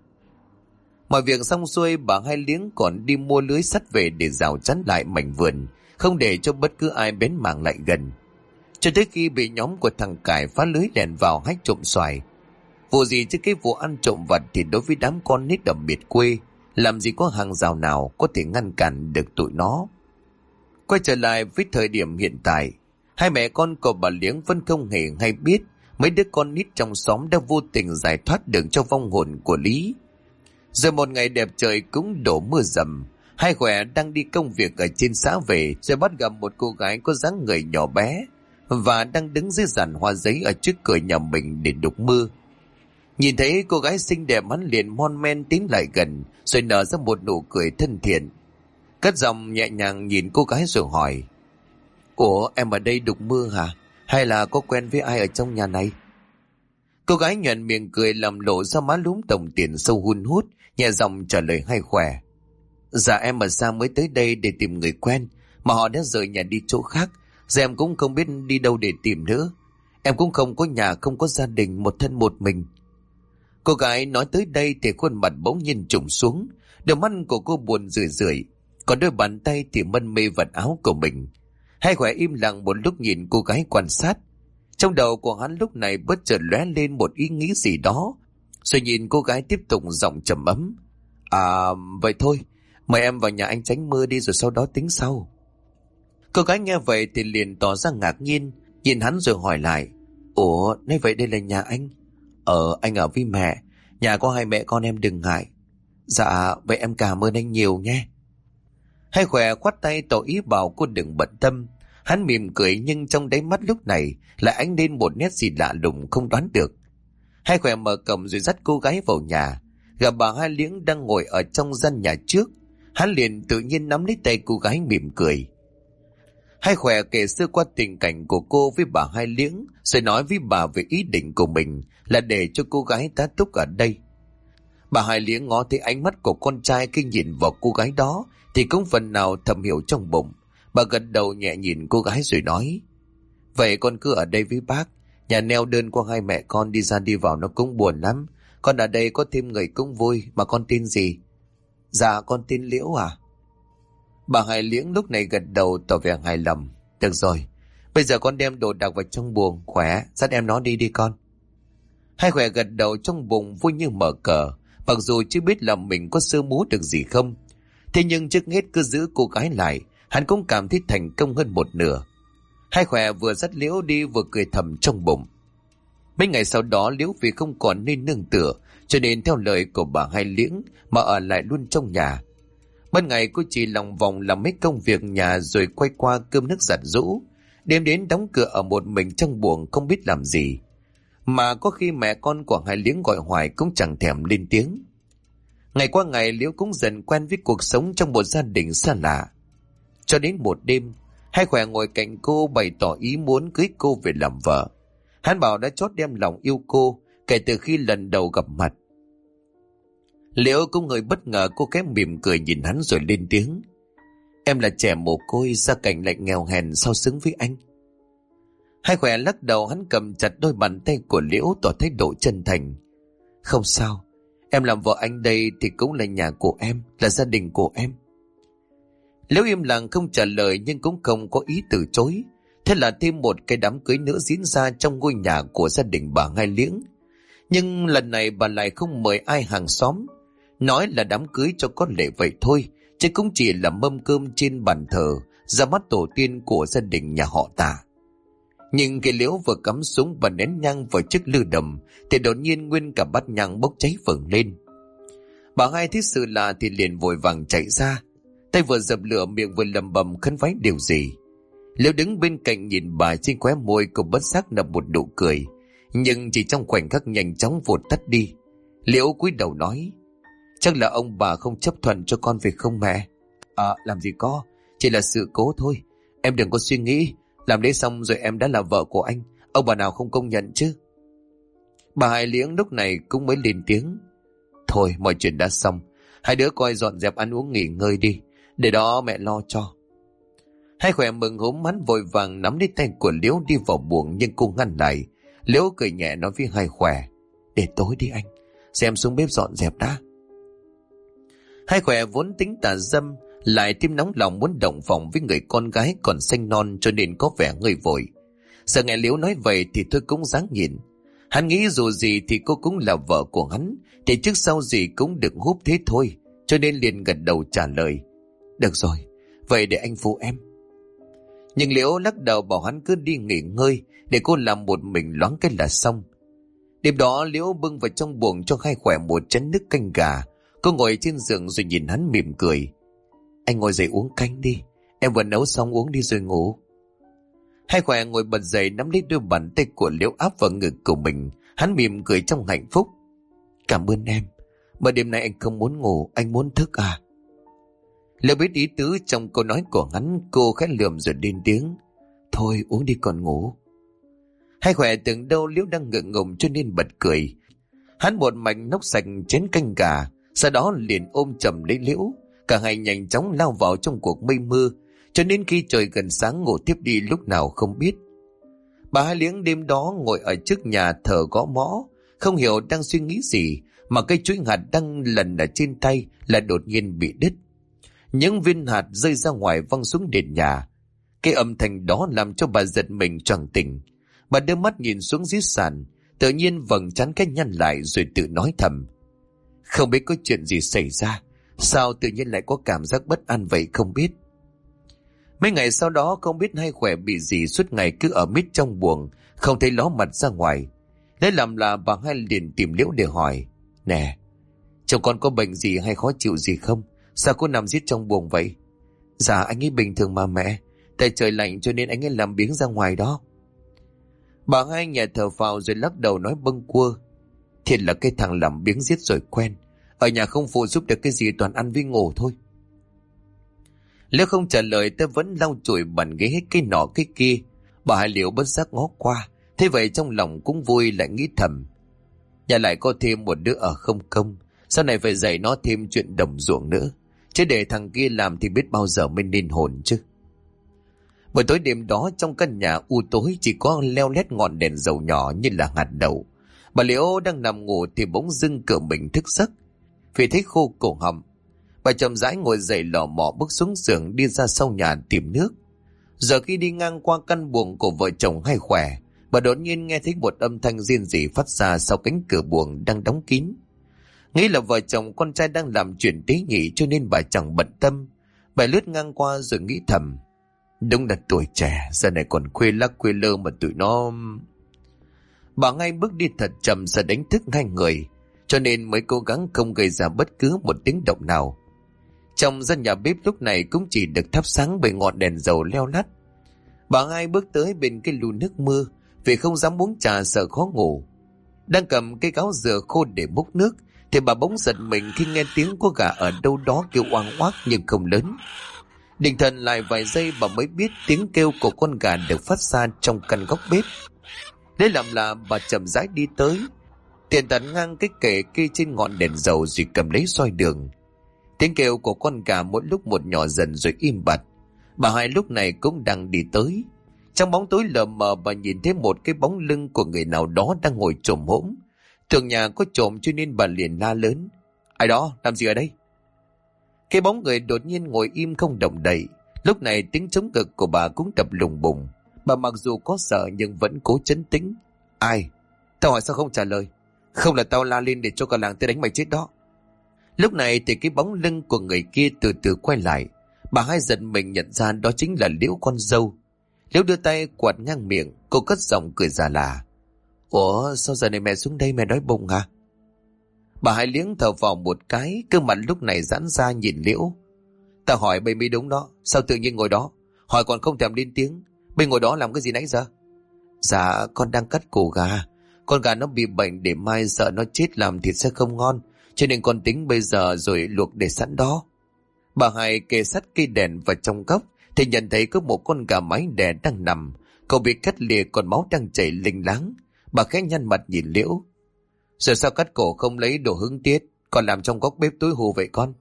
Mọi việc xong xuôi, bà Hai Liếng còn đi mua lưới sắt về để rào chắn lại mảnh vườn, không để cho bất cứ ai bén mảng lại gần, cho tới khi bị nhóm của thằng Cải phá lưới lèn vào hách trộm xoài. Vụ gì chứ cái vụ ăn trộm vặt thì đối với đám con nít ở biệt quê, làm gì có hàng rào nào có thể ngăn cản được tụi nó. Quay trở lại với thời điểm hiện tại, hai mẹ con của bà Liếng vẫn không hề hay biết mấy đứa con nít trong xóm đã vô tình giải thoát được cho vong hồn của Lý. Rồi một ngày đẹp trời cũng đổ mưa rầm, Hai khỏe đang đi công việc ở trên xã về, rồi bắt gặp một cô gái có dáng người nhỏ bé và đang đứng dưới giàn hoa giấy ở trước cửa nhà mình để đục mưa. Nhìn thấy cô gái xinh đẹp, hắn liền mon men tiến lại gần, rồi nở ra một nụ cười thân thiện, cất giọng nhẹ nhàng nhìn cô gái rồi hỏi: Ủa, em ở đây đục mưa hả? Hay là có quen với ai ở trong nhà này? Cô gái nhoẻn miệng cười làm lộ ra má lúm đồng tiền sâu hun hút, nhẹ giọng trả lời Hai khỏe: Dạ em ở xa mới tới đây để tìm người quen, mà họ đã rời nhà đi chỗ khác. Giờ em cũng không biết đi đâu để tìm nữa. Em cũng không có nhà, không có gia đình, một thân một mình. Cô gái nói tới đây thì khuôn mặt bỗng nhiên trùng xuống, đôi mắt của cô buồn rười rượi, còn đôi bàn tay thì mân mê vật áo của mình. Hai khỏe im lặng một lúc nhìn cô gái quan sát. Trong đầu của hắn lúc này bất chợt lóe lên một ý nghĩ gì đó, rồi nhìn cô gái tiếp tục giọng trầm ấm: Vậy thôi, mời em vào nhà anh tránh mưa đi, rồi sau đó tính sau. Cô gái nghe vậy thì liền tỏ ra ngạc nhiên, nhìn hắn rồi hỏi lại: Ủa, nói vậy đây là nhà anh? Anh ở với mẹ, nhà có hai mẹ con em, đừng ngại. Dạ, vậy em cảm ơn anh nhiều nhé. Hai khỏe khoát tay tỏ ý bảo cô đừng bận tâm. Hắn mỉm cười nhưng trong đáy mắt lúc này lại ánh lên một nét gì lạ lùng không đoán được. Hai khỏe mở cổng rồi dắt cô gái vào nhà. Gặp bà Hai Liếng đang ngồi ở trong gian nhà trước, hắn liền tự nhiên nắm lấy tay cô gái mỉm cười. Hai khỏe kể sơ qua tình cảnh của cô với bà Hai Liếng, rồi nói với bà về ý định của mình là để cho cô gái tá túc ở đây. Bà Hai Liếng ngó thấy ánh mắt của con trai khi nhìn vào cô gái đó thì cũng phần nào thầm hiểu trong bụng. Bà gật đầu nhẹ nhìn cô gái rồi nói: Vậy con cứ ở đây với bác. Nhà neo đơn của hai mẹ con đi ra đi vào nó cũng buồn lắm. Con ở đây có thêm người cũng vui. Mà con tên gì? Dạ con tên Liễu à. Bà Hai Liếng lúc này gật đầu tỏ vẻ hài lòng. Được rồi, bây giờ con đem đồ đạc vào trong buồng. Khỏe, dắt em nó đi đi con. Hai khỏe gật đầu, trong bụng vui như mở cờ, mặc dù chưa biết là mình có sơ múa được gì không. Thế nhưng trước hết cứ giữ cô gái lại, hắn cũng cảm thấy thành công hơn một nửa. Hai khỏe vừa dắt Liễu đi vừa cười thầm trong bụng. Mấy ngày sau đó Liễu vì không còn nơi nương tựa, cho nên theo lời của bà Hai Liếng mà ở lại luôn trong nhà. Ban ngày cô chỉ lòng vòng làm mấy công việc nhà rồi quay qua cơm nước giặt giũ, đêm đến đóng cửa ở một mình trong buồng không biết làm gì. Mà có khi mẹ con của Hai Liếng gọi hoài cũng chẳng thèm lên tiếng. Ngày qua ngày Liễu cũng dần quen với cuộc sống trong một gia đình xa lạ. Cho đến một đêm, Hai khỏe ngồi cạnh cô bày tỏ ý muốn cưới cô về làm vợ. Hắn bảo đã chót đem lòng yêu cô kể từ khi lần đầu gặp mặt. Liễu cũng hơi bất ngờ, cô khẽ mỉm cười nhìn hắn rồi lên tiếng: Em là trẻ mồ côi, gia cảnh lại nghèo hèn, sao xứng với anh? Hai Khỏe lắc đầu, hắn cầm chặt đôi bàn tay của Liễu tỏ thái độ chân thành. Không sao, em làm vợ anh đây thì cũng là nhà của em, là gia đình của em. Liễu im lặng không trả lời nhưng cũng không có ý từ chối. Thế là thêm một cái đám cưới nữa diễn ra trong ngôi nhà của gia đình bà Hai Liếng. Nhưng lần này bà lại không mời ai hàng xóm. Nói là đám cưới cho có lệ vậy thôi, chứ cũng chỉ là mâm cơm trên bàn thờ, ra mắt tổ tiên của gia đình nhà họ Tả. Nhưng cái Liễu vừa cắm súng và nén nhang vào chiếc lư đầm thì đột nhiên nguyên cả bát nhang bốc cháy phừng lên. Bà Hai thấy sự lạ thì liền vội vàng chạy ra, tay vừa dập lửa miệng vừa lầm bầm khấn vái điều gì. Liễu đứng bên cạnh nhìn bà, trên khóe môi cô bất giác nở một nụ cười, nhưng chỉ trong khoảnh khắc nhanh chóng vụt tắt đi. Liễu cúi đầu nói, chắc là ông bà không chấp thuận cho con về không mẹ? Làm gì có, chỉ là sự cố thôi. Em đừng có suy nghĩ, làm lễ xong rồi em đã là vợ của anh, ông bà nào không công nhận chứ? Bà Hai Liếng lúc này cũng mới lên tiếng, thôi mọi chuyện đã xong, hai đứa coi dọn dẹp ăn uống nghỉ ngơi đi, để đó mẹ lo cho. Hai Khỏe mừng húm hắn vội vàng nắm lấy tay của Liễu đi vào buồng, nhưng cô ngăn lại. Liễu cười nhẹ nói với Hai Khỏe, để tối đi anh, xem xuống bếp dọn dẹp đã. Hai Khỏe vốn tính tà dâm, lại thêm nóng lòng muốn động phòng với người con gái còn xanh non, cho nên có vẻ ngơi vội. Giờ nghe Liễu nói vậy thì thôi cũng dáng nhìn. Hắn nghĩ dù gì thì cô cũng là vợ của hắn, thì trước sau gì cũng được húp thế thôi, cho nên liền gật đầu trả lời, được rồi, vậy để anh phụ em. Nhưng Liễu lắc đầu bảo hắn cứ đi nghỉ ngơi, để cô làm một mình loáng cái là xong. Đêm đó Liễu bưng vào trong buồng cho Hai Khỏe một chén nước canh gà. Cô ngồi trên giường rồi nhìn hắn mỉm cười, anh ngồi dậy uống canh đi, em vừa nấu xong uống đi rồi ngủ. Hai Khỏe ngồi bật dậy nắm lấy đôi bàn tay của Liễu áp vào ngực của mình. Hắn mỉm cười trong hạnh phúc, cảm ơn em, mà đêm nay anh không muốn ngủ, anh muốn thức à? Liễu biết ý tứ trong câu nói của hắn, cô khẽ lườm rồi lên tiếng, thôi uống đi còn ngủ. Hai Khỏe tưởng đâu Liễu đang ngượng ngùng cho nên bật cười. Hắn một mạch nốc sạch chén canh gà, sau đó liền ôm chầm lấy Liễu. Cả hai nhanh chóng lao vào trong cuộc mây mưa, cho đến khi trời gần sáng ngủ tiếp đi lúc nào không biết. Bà Hai Liếng đêm đó ngồi ở trước nhà thờ gõ mõ, không hiểu đang suy nghĩ gì mà cây chuối hạt đang lần ở trên tay là đột nhiên bị đứt. Những viên hạt rơi ra ngoài văng xuống nền nhà. Cái âm thanh đó làm cho bà giật mình choàng tỉnh. Bà đưa mắt nhìn xuống dưới sàn, tự nhiên vầng trán cái nhăn lại rồi tự nói thầm, không biết có chuyện gì xảy ra, sao tự nhiên lại có cảm giác bất an vậy không biết. Mấy ngày sau đó không biết Hai Khỏe bị gì, suốt ngày cứ ở mít trong buồng, không thấy ló mặt ra ngoài. Lấy làm là bà Hai liền tìm Liễu để hỏi, nè, chồng con có bệnh gì hay khó chịu gì không, sao cô nằm giết trong buồng vậy? Dạ anh ấy bình thường mà mẹ, tại trời lạnh cho nên anh ấy làm biếng ra ngoài đó. Bà Hai nhẹ thở phào rồi lắc đầu nói bâng quơ, thiệt là cái thằng làm biếng giết rồi quen, ở nhà không phụ giúp được cái gì, toàn ăn với ngủ thôi. Liễu không trả lời, tôi vẫn lau chùi bàn ghế hết cái nọ cái kia. Bà Hai Liễu bất giác ngó qua, thế vậy trong lòng cũng vui, lại nghĩ thầm, nhà lại có thêm một đứa ở không công, sau này phải dạy nó thêm chuyện đồng ruộng nữa, chứ để thằng kia làm thì biết bao giờ mới nên hồn chứ. Buổi tối đêm đó trong căn nhà u tối chỉ có leo lét ngọn đèn dầu nhỏ như là hạt đậu. Bà Liễu đang nằm ngủ thì bỗng dưng cửa mình thức giấc, vì thấy khô cổ họng. Bà chậm rãi ngồi dậy lò mò bước xuống giường đi ra sau nhà tìm nước. Giờ khi đi ngang qua căn buồng của vợ chồng Hai Khỏe, bà đột nhiên nghe thấy một âm thanh rên rỉ phát ra sau cánh cửa buồng đang đóng kín. Nghĩ là vợ chồng con trai đang làm chuyện tế nhị cho nên bà chẳng bận tâm. Bà lướt ngang qua rồi nghĩ thầm, đúng là tuổi trẻ, giờ này còn khuya lắc khuya lơ mà tụi nó... Bà ngay bước đi thật chậm sợ đánh thức hai người, cho nên mới cố gắng không gây ra bất cứ một tiếng động nào. Trong gian nhà bếp lúc này cũng chỉ được thắp sáng bởi ngọn đèn dầu leo lắt. Bà Hai bước tới bên cái lu nước mưa, vì không dám uống trà sợ khó ngủ. Đang cầm cái gáo dừa khô để múc nước, thì bà bỗng giật mình khi nghe tiếng của gà ở đâu đó kêu oang oác nhưng không lớn. Định thần lại vài giây bà mới biết tiếng kêu của con gà được phát ra trong căn góc bếp. Lấy làm là bà chậm rãi đi tới, tiện tận ngang cái kệ kê trên ngọn đèn dầu rồi cầm lấy soi đường. Tiếng kêu của con gà mỗi lúc một nhỏ dần rồi im bặt. Bà Hai lúc này cũng đang đi tới. Trong bóng tối lờ mờ bà nhìn thấy một cái bóng lưng của người nào đó đang ngồi chồm hổm. Tường nhà có trộm cho nên bà liền la lớn: Ai đó, làm gì ở đây? Cái bóng người đột nhiên ngồi im không động đậy. Lúc này tiếng trống ngực của bà cũng đập lùng bùng. Bà mặc dù có sợ nhưng vẫn cố trấn tĩnh. Ai? Tao hỏi sao không trả lời? Không là tao la lên để cho cả làng tới đánh mày chết đó. Lúc này thì cái bóng lưng của người kia từ từ quay lại. Bà Hai giật mình nhận ra đó chính là Liễu con dâu. Liễu đưa tay quạt ngang miệng, cô cất giọng cười già là: Ủa sao giờ này mẹ xuống đây, mẹ đói bụng hả? Bà Hai liếng thở vào một cái, gương mặt lúc này giãn ra nhìn Liễu. Tao hỏi bây mới đúng đó, sao tự nhiên ngồi đó? Hỏi còn không thèm lên tiếng. Bây ngồi đó làm cái gì nãy giờ? Dạ con đang cắt cổ gà. Con gà nó bị bệnh, để mai sợ nó chết làm thịt sẽ không ngon, cho nên con tính bây giờ rồi luộc để sẵn đó. Bà Hai kề sát cây đèn vào trong góc thì nhận thấy có một con gà mái đẻ đang nằm. Cậu bị cắt lìa, còn máu đang chảy linh láng. Bà khẽ nhăn mặt nhìn Liễu. Rồi sao cắt cổ không lấy đồ hứng tiết, còn làm trong góc bếp tối hù vậy con?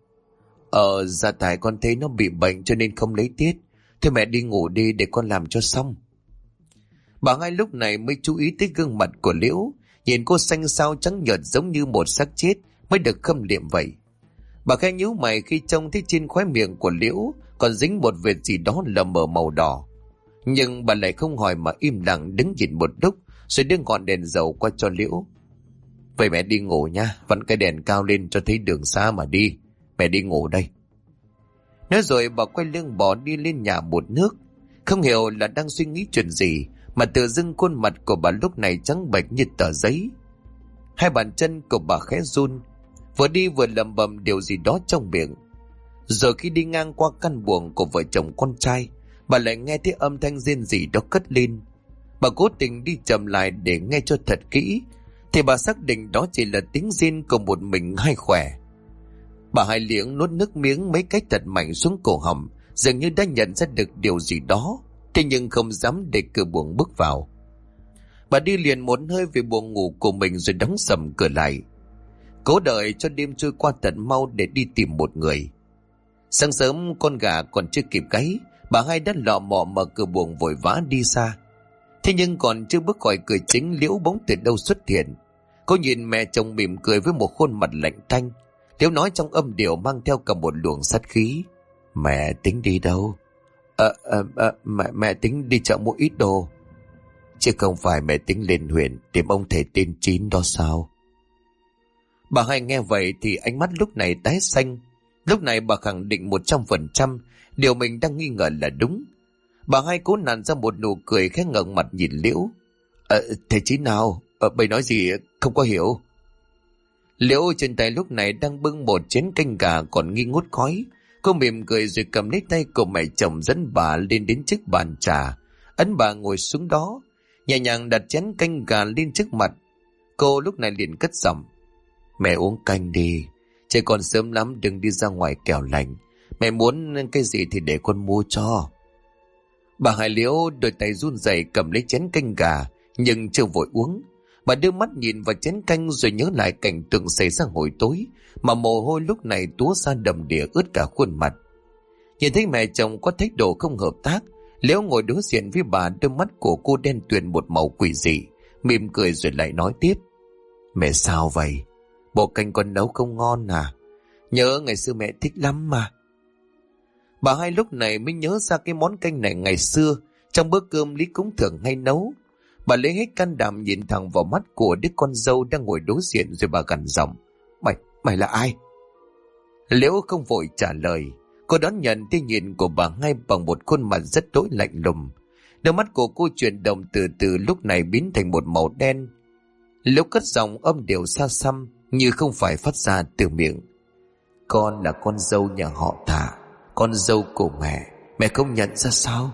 Dạ tại con thấy nó bị bệnh cho nên không lấy tiết. Thôi mẹ đi ngủ đi để con làm cho xong. Bà Hai lúc này mới chú ý tới gương mặt của Liễu. Nhìn cô xanh xao trắng nhợt giống như một xác chết mới được khâm liệm vậy. Bà khẽ nhíu mày khi trông thấy trên khóe miệng của Liễu còn dính một vệt gì đó lờ mờ màu đỏ. Nhưng bà lại không hỏi mà im lặng đứng nhìn một lúc, rồi đưa ngọn đèn dầu qua cho Liễu. Vậy mẹ đi ngủ nha, vặn cái đèn cao lên cho thấy đường xa mà đi. Mẹ đi ngủ đây. Nói rồi bà quay lưng bỏ đi lên nhà một nước. Không hiểu là đang suy nghĩ chuyện gì mà tự dưng khuôn mặt của bà lúc này trắng bệch như tờ giấy. Hai bàn chân của bà khẽ run, vừa đi vừa lẩm bẩm điều gì đó trong miệng. Rồi khi đi ngang qua căn buồng của vợ chồng con trai, bà lại nghe thấy âm thanh rên rỉ đó cất lên. Bà cố tình đi chậm lại để nghe cho thật kỹ, thì bà xác định đó chỉ là tiếng rên của một mình Hai khỏe. Bà Hai liếng nuốt nước miếng mấy cái thật mạnh xuống cổ họng, dường như đã nhận ra được điều gì đó, thế nhưng không dám để cửa buồng bước vào. Bà đi liền một hơi về buồng ngủ của mình rồi đóng sầm cửa lại, cố đợi cho đêm trôi qua thật mau để đi tìm một người. Sáng sớm con gà còn chưa kịp gáy, bà Hai đã lọ mọ mở cửa buồng vội vã đi xa. Thế nhưng còn chưa bước khỏi cửa chính, Liễu bỗng từ đâu xuất hiện. Cô nhìn mẹ chồng mỉm cười với một khuôn mặt lạnh tanh. Liễu nói trong âm điệu mang theo cả một luồng sát khí: Mẹ tính đi đâu? Mẹ tính đi chợ mua ít đồ. Chứ không phải mẹ tính lên huyện tìm ông thầy tên Chín đó sao? Bà Hai nghe vậy thì ánh mắt lúc này tái xanh. Lúc này bà khẳng định 100% điều mình đang nghi ngờ là đúng. Bà Hai cố nặn ra một nụ cười khẽ ngẩng mặt nhìn Liễu. Thầy Chín nào? Bầy nói gì không có hiểu. Liễu trên tay lúc này đang bưng một chén canh gà còn nghi ngút khói. Cô mỉm cười rồi cầm lấy tay của mẹ chồng dẫn bà lên đến chiếc bàn trà, ấn bà ngồi xuống đó, nhẹ nhàng đặt chén canh gà lên trước mặt. Cô lúc này liền cất giọng: Mẹ uống canh đi, trời còn sớm lắm, đừng đi ra ngoài kẻo lạnh. Mẹ muốn cái gì thì để con mua cho. Bà Hai Liễu đôi tay run rẩy cầm lấy chén canh gà nhưng chưa vội uống. Bà đưa mắt nhìn vào chén canh rồi nhớ lại cảnh tượng xảy ra hồi tối, mà mồ hôi lúc này túa ra đầm đìa ướt cả khuôn mặt. Nhìn thấy mẹ chồng có thái độ không hợp tác, Liễu ngồi đối diện với bà, đôi mắt của cô đen tuyền một màu quỷ dị, mỉm cười rồi lại nói tiếp: Mẹ sao vậy? Bộ canh con nấu không ngon à? Nhớ ngày xưa mẹ thích lắm mà. Bà Hai lúc này mới nhớ ra cái món canh này ngày xưa trong bữa cơm Lý Cúng thường hay nấu. Bà lấy hết can đảm nhìn thẳng vào mắt của đứa con dâu đang ngồi đối diện rồi bà gằn giọng: Mày là ai? Liễu không vội trả lời. Cô đón nhận tia nhìn của bà Hai bằng một khuôn mặt rất đỗi lạnh lùng. Đôi mắt của cô chuyển động từ từ lúc này biến thành một màu đen. Liễu cất giọng âm điệu xa xăm như không phải phát ra từ miệng: Con là con dâu nhà họ Tạ, con dâu của mẹ không nhận ra sao?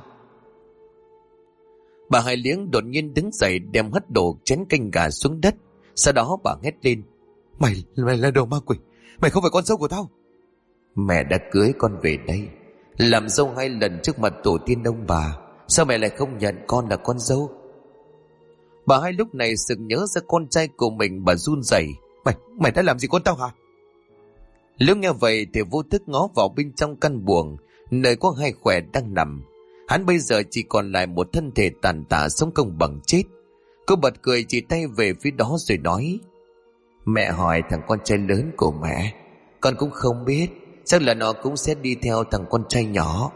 Bà Hai Liếng đột nhiên đứng dậy đem hất đổ chén canh gà xuống đất. Sau đó bà hét lên: Mày là đồ ma quỷ, mày không phải con dâu của tao. Mẹ đã cưới con về đây làm dâu 2 lần trước mặt tổ tiên ông bà, sao mẹ lại không nhận con là con dâu? Bà Hai lúc này sực nhớ ra con trai của mình, bà run rẩy: Mày đã làm gì con tao hả? Liễu nghe vậy thì vô thức ngó vào bên trong căn buồng, nơi có hai khỏe đang nằm. Hắn bây giờ chỉ còn lại một thân thể tàn tạ sống công bằng chết. Cô bật cười chỉ tay về phía đó rồi nói: Mẹ hỏi thằng con trai lớn của mẹ, con cũng không biết, chắc là nó cũng sẽ đi theo thằng con trai nhỏ.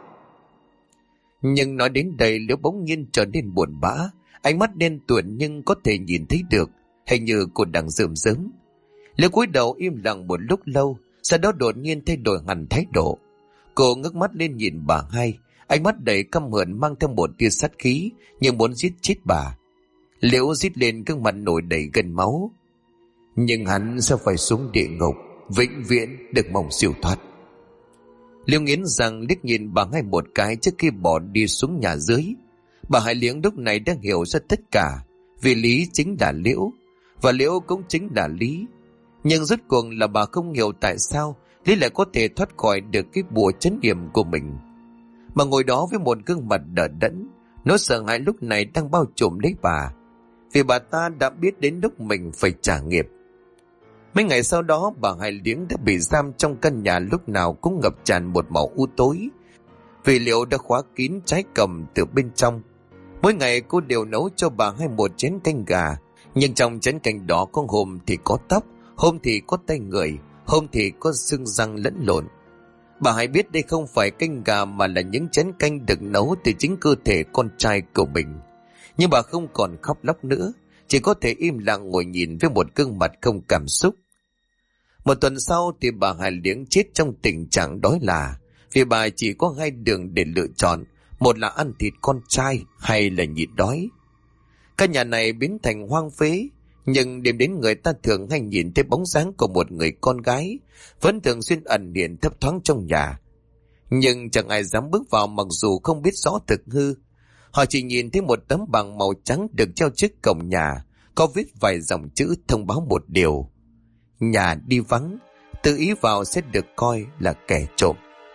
Nhưng nói đến đây Liễu bỗng nhiên trở nên buồn bã, ánh mắt đen tủi nhưng có thể nhìn thấy được, hình như cô đang rơm rớm. Liễu cúi đầu im lặng một lúc lâu, sau đó đột nhiên thay đổi hẳn thái độ. Cô ngước mắt lên nhìn bà hai, ánh mắt đầy căm hờn mang theo một tia sát khí, như muốn giết chết bà. Liễu rít lên, gương mặt nổi đầy gân máu. Nhưng hắn sẽ phải xuống địa ngục, vĩnh viễn được mong siêu thoát. Liễu nghiến răng liếc nhìn bà hai một cái trước khi bỏ đi xuống nhà dưới. Bà hai Liễu lúc này đang hiểu ra tất cả, vì Lý chính là Liễu, và Liễu cũng chính là Lý. Nhưng rốt cuộc là bà không hiểu tại sao Lý lại có thể thoát khỏi được cái bùa trấn yểm của mình. Mà ngồi đó với một gương mặt đờ đẫn, nỗi sợ hãi lúc này đang bao trùm lấy bà, vì bà ta đã biết đến lúc mình phải trả nghiệp. Mấy ngày sau đó, bà hai Liễu đã bị giam trong căn nhà lúc nào cũng ngập tràn một màu u tối, vì Liễu đã khóa kín trái cầm từ bên trong. Mỗi ngày cô đều nấu cho bà hai một chén canh gà, nhưng trong chén canh đó có hôm thì có tóc, hôm thì có tay người, hôm thì có xương răng lẫn lộn. Bà hai biết đây không phải canh gà mà là những chén canh được nấu từ chính cơ thể con trai của mình. Nhưng bà không còn khóc lóc nữa, chỉ có thể im lặng ngồi nhìn với một gương mặt không cảm xúc. Một tuần sau thì bà hai Liễu chết trong tình trạng đói là, vì bà chỉ có hai đường để lựa chọn, một là ăn thịt con trai hay là nhịn đói. Căn nhà này biến thành hoang phế, nhưng đêm đến người ta thường hay nhìn thấy bóng dáng của một người con gái vẫn thường xuyên ẩn hiện thấp thoáng trong nhà. Nhưng chẳng ai dám bước vào mặc dù không biết rõ thực hư. Họ chỉ nhìn thấy một tấm bảng màu trắng được treo trước cổng nhà, có viết vài dòng chữ thông báo một điều: nhà đi vắng, tự ý vào sẽ được coi là kẻ trộm.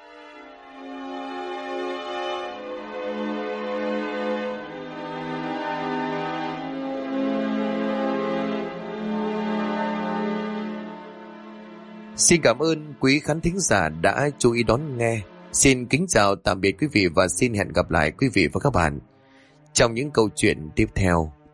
Xin cảm ơn quý khán thính giả đã chú ý đón nghe. Xin kính chào tạm biệt quý vị và xin hẹn gặp lại quý vị và các bạn trong những câu chuyện tiếp theo.